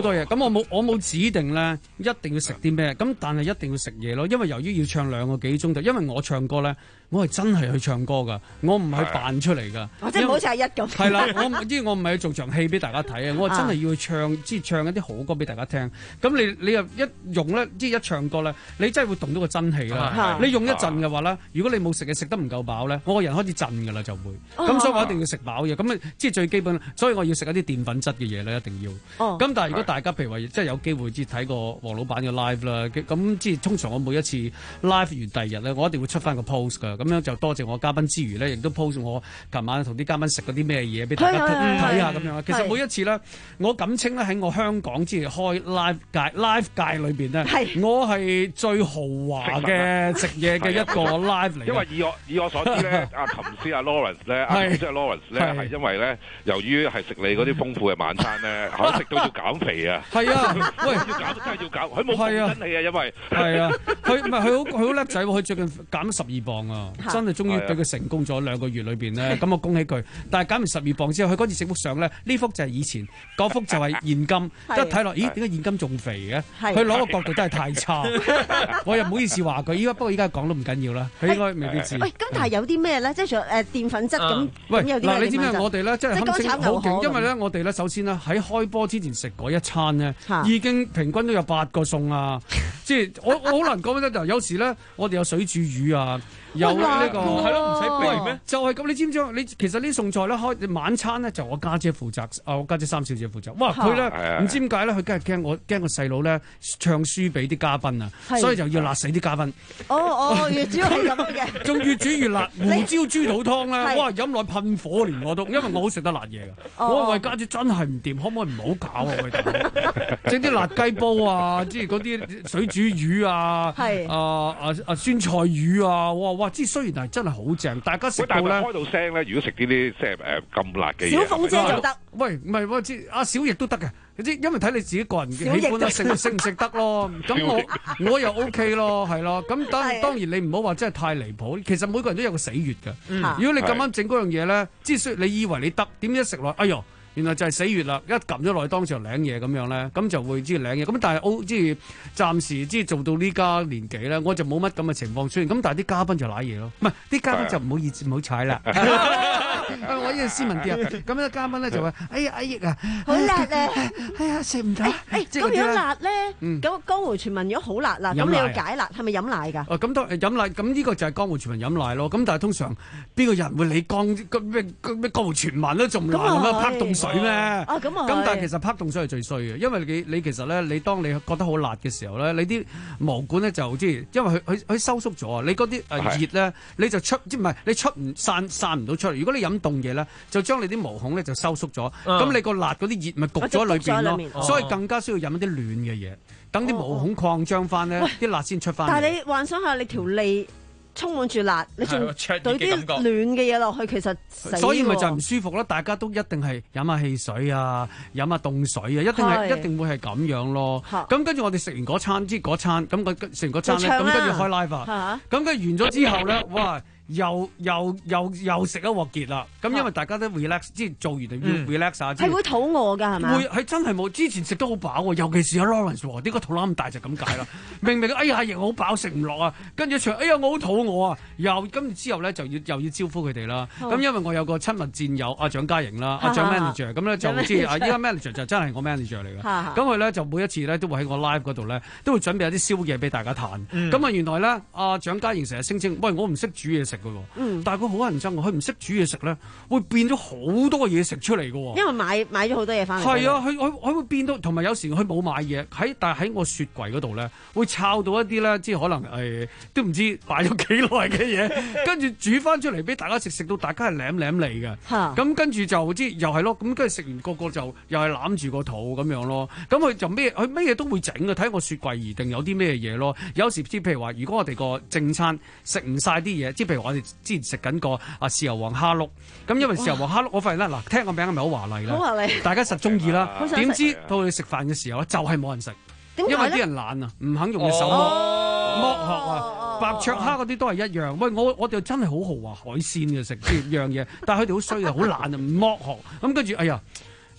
我冇我冇指定咧，一定要食啲咩，咁但係一定要食嘢咯，因為由於要唱兩個幾鐘頭，因為我唱歌咧，我係真係去唱歌噶，我唔係扮出嚟噶。 即係唔好似阿一咁。係啦， 我即係我唔係去做場戲俾大家睇啊，我係真係要去唱，即係唱一啲好歌俾大家聽。咁你你又一用咧，即係一唱歌咧，你真係會動到個真氣啦。你用一陣嘅話咧，如果你冇食嘢食得唔夠飽咧，我個人開始震噶啦就會。咁所以我一定要食飽嘢，咁啊即係最基本，所以我要食一啲澱粉質嘅嘢咧，一定要。咁但係如果大家譬如話即係有機會即係睇過黃老闆嘅 live 啦，咁即係通常我每一次 live 完第二日咧，我一定會出翻個 post 噶，咁樣就多謝我嘉賓之餘咧，亦都 post 我琴晚同啲嘉賓食嗰啲咩嘢俾大家睇下咁樣。其實每一次咧，我敢稱咧喺我香港即係開 live 界 live 界裏邊咧，我係最豪華嘅食嘢嘅一個 live 嚟。 因為以我以我所知咧，阿琴師阿 Lawrence 咧，阿即係 Lawrence 咧係因為咧，由於係食你嗰啲豐富嘅晚餐咧，可食到要減肥啊。 係啊，喂， 要減真係要減，佢冇冇真氣啊，因為係啊，佢唔係佢好佢好叻仔喎，佢最近減咗十二磅啊，真係終於俾佢成功咗兩個月裏邊咧，咁我恭喜佢。但係減完十二磅之後，佢嗰次食幅相咧，呢幅就係以前，嗰幅就係現金，一睇落，咦，點解現金仲肥嘅？佢攞個角度真係太差，我又唔好意思話佢。依家不過依家講都唔緊要啦，佢應該未必知。 喂，咁但係有啲咩咧？即係除咗誒澱粉質咁， 喂， 有啲嗱，你知唔知我哋咧，即係堪稱好勁，因為咧， 咁我哋咧，首先咧喺開波之前食嗰一餐咧，已經平均都有八個餸啊！即係我我好難講得就，有時咧我哋有水煮魚啊。有呢、這個係咯，唔使備咩？就係咁，你知唔知？你其實呢餸菜咧開晚餐咧就我家姐負責，啊我家姐三小姐負責。哇！佢咧唔知點解咧，佢梗係驚我驚個細佬咧唱書俾啲嘉賓啊，所以就要辣死啲嘉賓。 哦哦，越煮係咁嘅， 仲越煮越辣。胡椒豬肚湯咧，哇！飲落噴火連我都，因為我好食得辣嘢㗎。我話家姐真係唔掂，可唔可以唔好搞啊？佢整啲辣雞煲啊，即係嗰啲水煮魚啊，啊啊啊酸菜魚啊，哇！哇！即係雖然係真係好正，大家食到咧。但係開到聲咧，如果食呢啲即係誒咁辣嘅嘢， 小鳳姐就得。 喂，唔係喎，即阿小翼都得嘅。你知因為睇你自己個人嘅喜歡啦，食食唔食得咯。咁我我又 OK 咯，係咯。咁當當然你唔好話真係太離譜。其實每個人都有個死穴嘅。嗯、如果你咁啱整嗰樣嘢咧，即係你以為你得，點知食落，哎呦！原來就係死穴啦！一撳咗落去當時又領嘢咁樣咧，咁就會知領嘢。咁但係我即係暫時即係做到呢家年紀咧，我就冇乜咁嘅情況出現。咁但係啲嘉賓就揦嘢咯，唔係啲嘉賓就唔好意思唔好踩啦。我呢個斯文啲啊！咁咧嘉賓咧就話：哎呀，阿益啊， 好辣啊！ 哎呀，食唔到。誒咁如果辣咧，咁江湖傳聞如果好辣啦，咁你要解辣係咪飲奶㗎？ 哦，咁當飲奶，咁呢個就係江湖傳聞飲奶咯。咁但係通常邊個人會理江咩咩江湖傳聞咧？仲難咁樣拍凍水咩？啊咁啊！咁但係其實拍凍水係最衰嘅，因為你你其實咧，你當你覺得好辣嘅時候咧，你啲毛管咧就即係因為佢佢佢收縮咗啊！你嗰啲誒熱咧，你就出即唔係你出唔散散唔到出嚟。如果你飲凍嘢咧，就將你啲毛孔咧就收縮咗，咁你個辣嗰啲熱咪焗咗喺裏邊咯，所以更加需要飲一啲暖嘅嘢，等啲毛孔擴張翻咧，啲辣先出翻。 但係你幻想下你條脷充滿住辣，你仲對啲暖嘅嘢落去，其實所以咪就唔舒服咯。大家都一定係飲下汽水啊，飲下凍水啊，一定係一定會係咁樣咯。咁跟住我哋食完嗰餐，即係嗰餐，咁食完嗰餐咧，咁跟住開 live 啊，咁跟住完咗之後咧，哇！又又又又食一鑊傑啦！咁因為大家都 relax，即係做完就要 relax 下。 係會肚餓㗎係咪？ 會係真係冇，之前食得好飽喎，尤其是阿 Lawrence 喎，點解肚腩咁大就咁解啦？明明哎呀，亦好飽食唔落啊，跟住唱哎呀我好肚餓啊，又跟住之後咧就要又要招呼佢哋啦。咁因為我有個親密戰友阿蔣家瑩啦，阿蔣 manager，咁咧就即係啊依家 manager 就真係我 manager 嚟嘅。咁佢咧就每一次咧都會喺我 live 嗰度咧都會準備一啲宵夜俾大家嘆。咁啊原來咧阿蔣家瑩成日聲稱，喂我唔識煮嘢食㗎喎，但係佢好乞人憎喎，佢唔識煮嘢食咧，會變咗好多嘢食出嚟嘅喎。 因為買買咗好多嘢翻嚟。 係啊，佢佢佢會變到，同埋有時佢冇買嘢喺，但係喺我雪櫃嗰度咧，會摷到一啲咧，即係可能誒、呃、都唔知擺咗幾耐嘅嘢，跟住煮翻出嚟俾大家食，食到大家係舐舐脷嘅。咁跟住就即係又係咯，咁跟住食完個個就又係攬住個肚咁樣咯。咁佢就咩佢咩嘢都會整嘅，睇我雪櫃而定有啲咩嘢咯。有時即係譬如話，如果我哋個正餐食唔晒啲嘢，即係譬如話我哋之前食緊個啊豉油皇蝦碌，咁因為豉油皇蝦碌，我發現咧嗱，聽個名係咪好華麗啦？ 好華麗， 大家實中意啦。點知到你食飯嘅時候咧，就係冇人食，因為啲人懶啊，唔肯用隻手剝剝殼啊，白灼蝦嗰啲都係一樣。喂，我我哋真係好豪華海鮮嘅食呢樣嘢，但係佢哋好衰啊，好懶啊，唔剝殼，咁跟住哎呀〜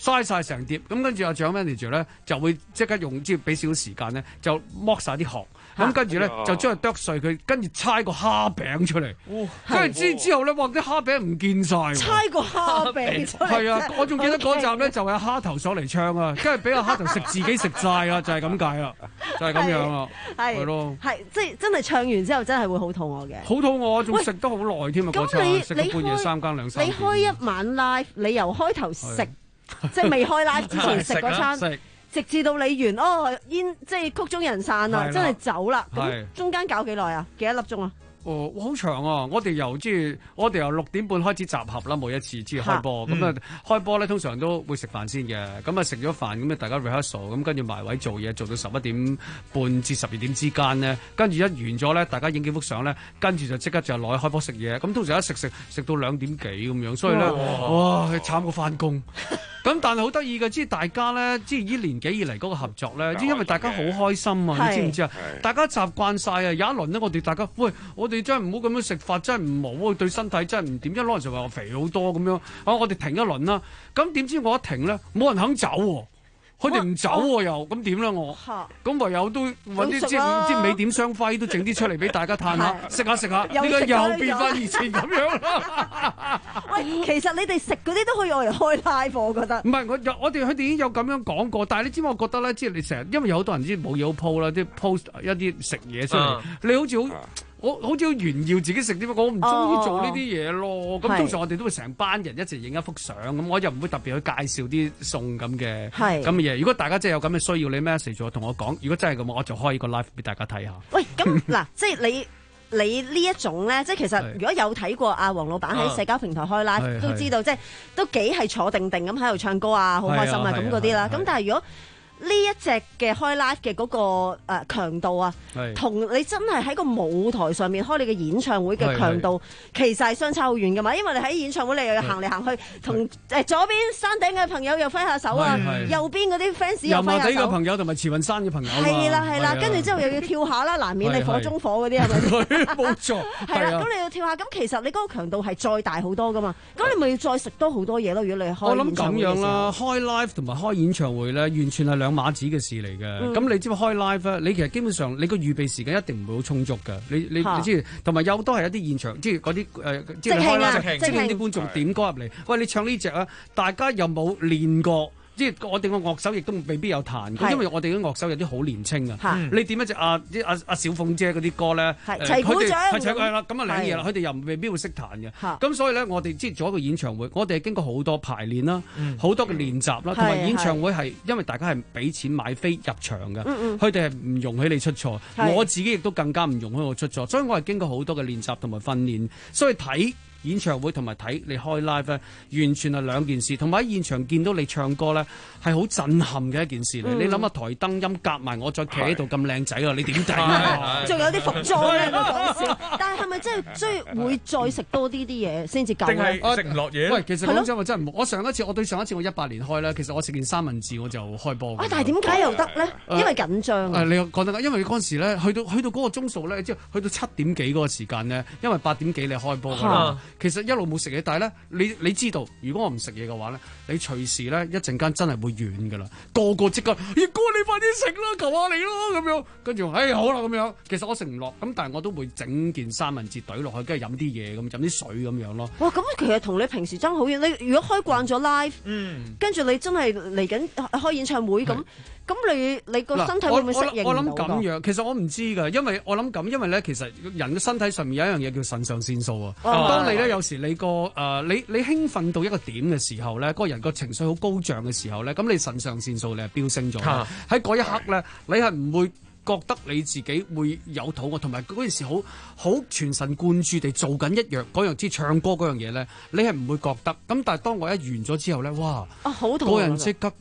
嘥晒成碟，咁跟住阿獎 manager 咧就會即刻用即係俾少少時間咧，就剝晒啲殼，咁跟住咧就將佢剁碎佢，跟住猜個蝦餅出嚟，跟住之之後咧，哇！啲蝦餅唔見晒， 猜個蝦餅出嚟， 係啊！我仲記得嗰集咧就係蝦頭上嚟唱啊，跟住俾阿蝦頭食自己食晒啦，就係咁解啦，就係咁樣啊，係咯， 係即係真係唱完之後真係會好肚餓嘅， 好肚餓，仲食得好耐添啊！嗰餐食到半夜三更兩三點。 你開一晚 live，你由開頭食。即係未開 live 之前食嗰餐，直至到你完哦煙，即係曲終人散啦，真係走啦。咁中間搞幾耐啊？幾多粒鐘啊？ 哦，好長啊！我哋由即係我哋由六點半開始集合啦，每一次即係開波。咁啊、嗯、開波咧，通常都會食飯先嘅。咁啊食咗飯，咁啊大家 rehearsal，咁跟住埋位做嘢，做到十一點半至十二點之間咧。跟住一完咗咧，大家影幾幅相咧，跟住就即刻就攞去開波食嘢。咁通常一食食食到兩點幾咁樣，所以咧，哇，係慘過翻工。咁但係好得意嘅，即係大家咧，即係呢年幾以嚟嗰個合作咧，即係因為大家好開心啊！你知唔知啊？大家習慣晒啊！有一輪咧，我哋大家喂，我哋真係唔好咁樣食法，真係唔好，對身體真係唔掂。一攞就話我肥好多咁樣，啊，我哋停一輪啦。咁點知我一停咧，冇人肯走喎。佢哋唔走喎又，咁點咧我？咁唯有都揾啲即係即係美點雙輝都整啲出嚟俾大家嘆下，食下食下，點解又變翻以前咁樣啦？ 喂，其實你哋食嗰啲都可以愛嚟開 live，我覺得。唔係，我我哋佢哋已經有咁樣講過，但係你知唔知我覺得咧？即係你成日，因為有好多人知冇嘢好 po 啦，啲 post 一啲食嘢出嚟，你好似好。我好似好炫耀自己食啲乜，我唔中意做呢啲嘢咯。咁、哦、通常我哋都會成班人一齊影一幅相，咁我又唔會特別去介紹啲餸咁嘅咁嘅嘢。如果大家真係有咁嘅需要，你 message 我同我講。如果真係咁，我就開個 live 俾大家睇下。 喂，咁嗱，即係你你呢一種咧，即係其實如果有睇過阿黃老闆喺社交平台開 live，都知道即係都幾係坐定定咁喺度唱歌啊，好開心啊咁嗰啲啦。咁但係如果呢一隻嘅開 live 嘅嗰個誒強度啊，同你真係喺個舞台上面開你嘅演唱會嘅強度，其實係相差好遠噶嘛。因為你喺演唱會你又要行嚟行去，同誒左邊山頂嘅朋友又揮下手啊，右邊嗰啲 fans 又揮下手。油麻地嘅朋友同埋慈雲山嘅朋友。係啦係啦，跟住之後又要跳下啦，難免你火中火嗰啲係咪？ 冇錯。 係啦，咁你要跳下，咁其實你嗰個強度係再大好多噶嘛。咁你咪要再食多好多嘢咯。如果你開演唱會嘅時候。我諗咁樣啦，開 live 同埋開演唱會咧，完全係兩碼子嘅事嚟嘅，咁、嗯、你知唔知開 live 咧？你其實基本上你個預備時間一定唔會好充足㗎。你你你知，同埋有都係一啲現場，即係嗰啲誒，即係開 live，即係啲觀眾點歌入嚟。喂，你唱呢隻啊？大家有冇練過？即係我哋個樂手亦都未必有彈過，因為我哋啲樂手有啲好年青啊。你點一隻阿阿阿小鳳姐嗰啲歌咧？ 齊鼓掌係齊係啦，咁啊兩嘢啦，佢哋又未必會識彈嘅。咁所以咧，我哋即係做一個演唱會，我哋係經過好多排練啦，好多嘅練習啦，同埋演唱會係因為大家係俾錢買飛入場嘅，佢哋係唔容許你出錯。我自己亦都更加唔容許我出錯，所以我係經過好多嘅練習同埋訓練，所以睇演唱會同埋睇你開 live 咧，完全係兩件事。同埋喺現場見到你唱歌咧，係好震撼嘅一件事嚟。嗯、你諗下台燈音夾埋，我再企喺度咁靚仔啊！你點睇啊？ 仲有啲服裝咧，講笑。但係係咪真係即係會再食多啲啲嘢先至夠咧？ 定係食唔落嘢？ 喂，其實講真話真係冇。我上一次我對上一次我一八年開咧，其實我食件三文治我就開波。 啊！但係點解又得咧？因為緊張。 誒，你講得啱，因為嗰陣時咧，去到去到嗰個鐘數咧，即係去到七點幾嗰個時間咧，因為八點幾你開波㗎啦。其實一路冇食嘢，但係咧，你你知道，如果我唔食嘢嘅話咧，你隨時咧一陣間真係會軟噶啦，個個即刻，葉哥你快啲食啦，求下你咯咁樣，跟住，哎好啦咁樣，其實我食唔落，咁但係我都會整件三文治懟落去，跟住飲啲嘢咁，飲啲水咁樣咯。 哇，咁其實同你平時爭好遠。你如果開慣咗 live，嗯，跟住你真係嚟緊開演唱會咁。咁你你個身體會唔會適應我諗咁樣，其實我唔知㗎，因為我諗咁，因為咧，其實人嘅身體上面有一樣嘢叫腎上腺素啊。哦、當你咧有時你個誒、呃、你你興奮到一個點嘅時候咧，嗰個人個情緒好高漲嘅時候咧，咁你腎上腺素你係飆升咗。喺嗰、啊、一刻咧，你係唔會覺得你自己會有肚餓，同埋嗰陣時好好全神貫注地做緊一樣嗰樣，即係唱歌嗰樣嘢咧，你係唔會覺得。咁但係當我一完咗之後咧，哇！ 啊，好肚餓！ 個人即刻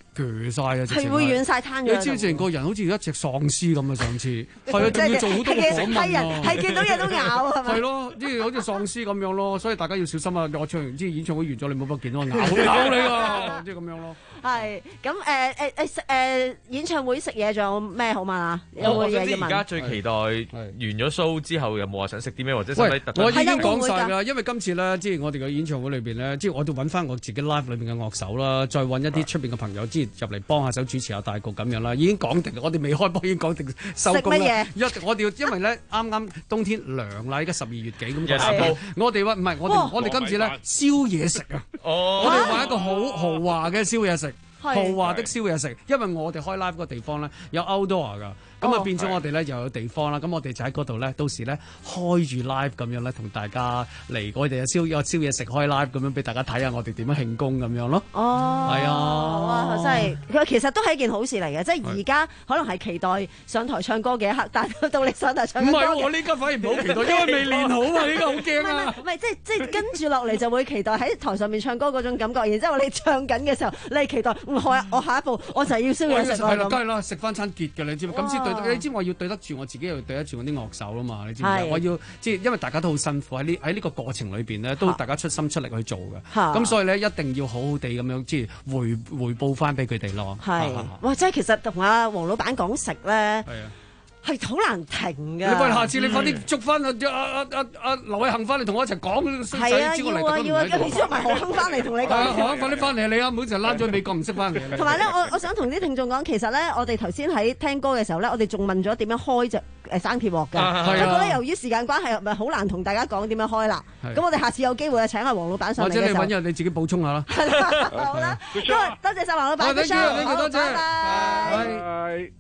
鋸晒啊！ 係會軟晒攤咗。 你知成個人好似一隻喪屍咁啊！上次係啊，仲要做好多訪問啊！ 係見到嘢都咬係咪？ 係咯，即係好似喪屍咁樣咯，所以大家要小心啊！我唱完之後演唱會完咗，你冇乜見到我咬咬你啊！即係咁樣咯。 係咁誒誒誒食誒演唱會食嘢仲有咩好問啊？有冇嘢要問？ 而家最期待完咗 show 之後有冇話想食啲咩或者？ 喂，我已經講晒㗎，因為今次咧，即係我哋嘅演唱會裏邊咧，即係我都揾翻我自己 live 裏邊嘅樂手啦，再揾一啲出邊嘅朋友，之前入嚟幫下手主持下大局咁樣啦，已經講定，我哋未開播已經講定收工啦。一我哋因為咧啱啱冬天涼啦，而家十二月幾咁，我哋話唔係我哋我哋今次咧燒嘢食啊！我哋話一個好豪華嘅燒嘢食。豪華的燒嘢食，因為我哋開 live 個地方咧有 outdoor 噶，咁啊變咗我哋咧又有地方啦，咁我哋就喺嗰度咧，到時咧開住 live 咁樣咧，同大家嚟我哋燒有燒嘢食開 live 咁樣俾大家睇下我哋點樣慶功咁樣咯。 哦， 係啊， 哇，真係佢其實都係一件好事嚟嘅，即係而家可能係期待上台唱歌嘅一刻，但係到你上台唱歌， 唔係我呢家反而唔好期待，因為未練好啊，呢個好驚啊！ 唔係即係即係跟住落嚟就會期待喺台上面唱歌嗰種感覺，然之後你唱緊嘅時候，你係期待。我我下一步我就係要燒嘢食啦， 梗係啦，食翻餐傑嘅你知唔知？咁先對得，你知我要對得住我自己，又對得住我啲樂手啦嘛，你知唔知？我要即係因為大家都好辛苦喺呢喺呢個過程裏邊咧，都大家出心出力去做嘅，咁所以咧一定要好好地咁樣即係回回報翻俾佢哋咯。 係，哇！即係其實同阿黃老闆講食咧。係好難停㗎。 你不如下次你快啲捉翻阿阿阿阿阿劉偉恒翻嚟同我一齊講。 係啊，要啊要啊，跟住之後埋何鏗翻嚟同你講。 何鏗快啲翻嚟啊！你啊，唔好成日躝咗美國唔識翻嚟。 同埋咧，我我想同啲聽眾講，其實咧，我哋頭先喺聽歌嘅時候咧，我哋仲問咗點樣開隻誒生鐵鑊㗎。不過咧，由於時間關係，咪好難同大家講點樣開啦。咁我哋下次有機會啊，請阿黃老闆上嚟嘅時候。 或者你揾人你自己補充下啦。 好啦，多謝晒黃老闆。 多謝多謝。 拜拜。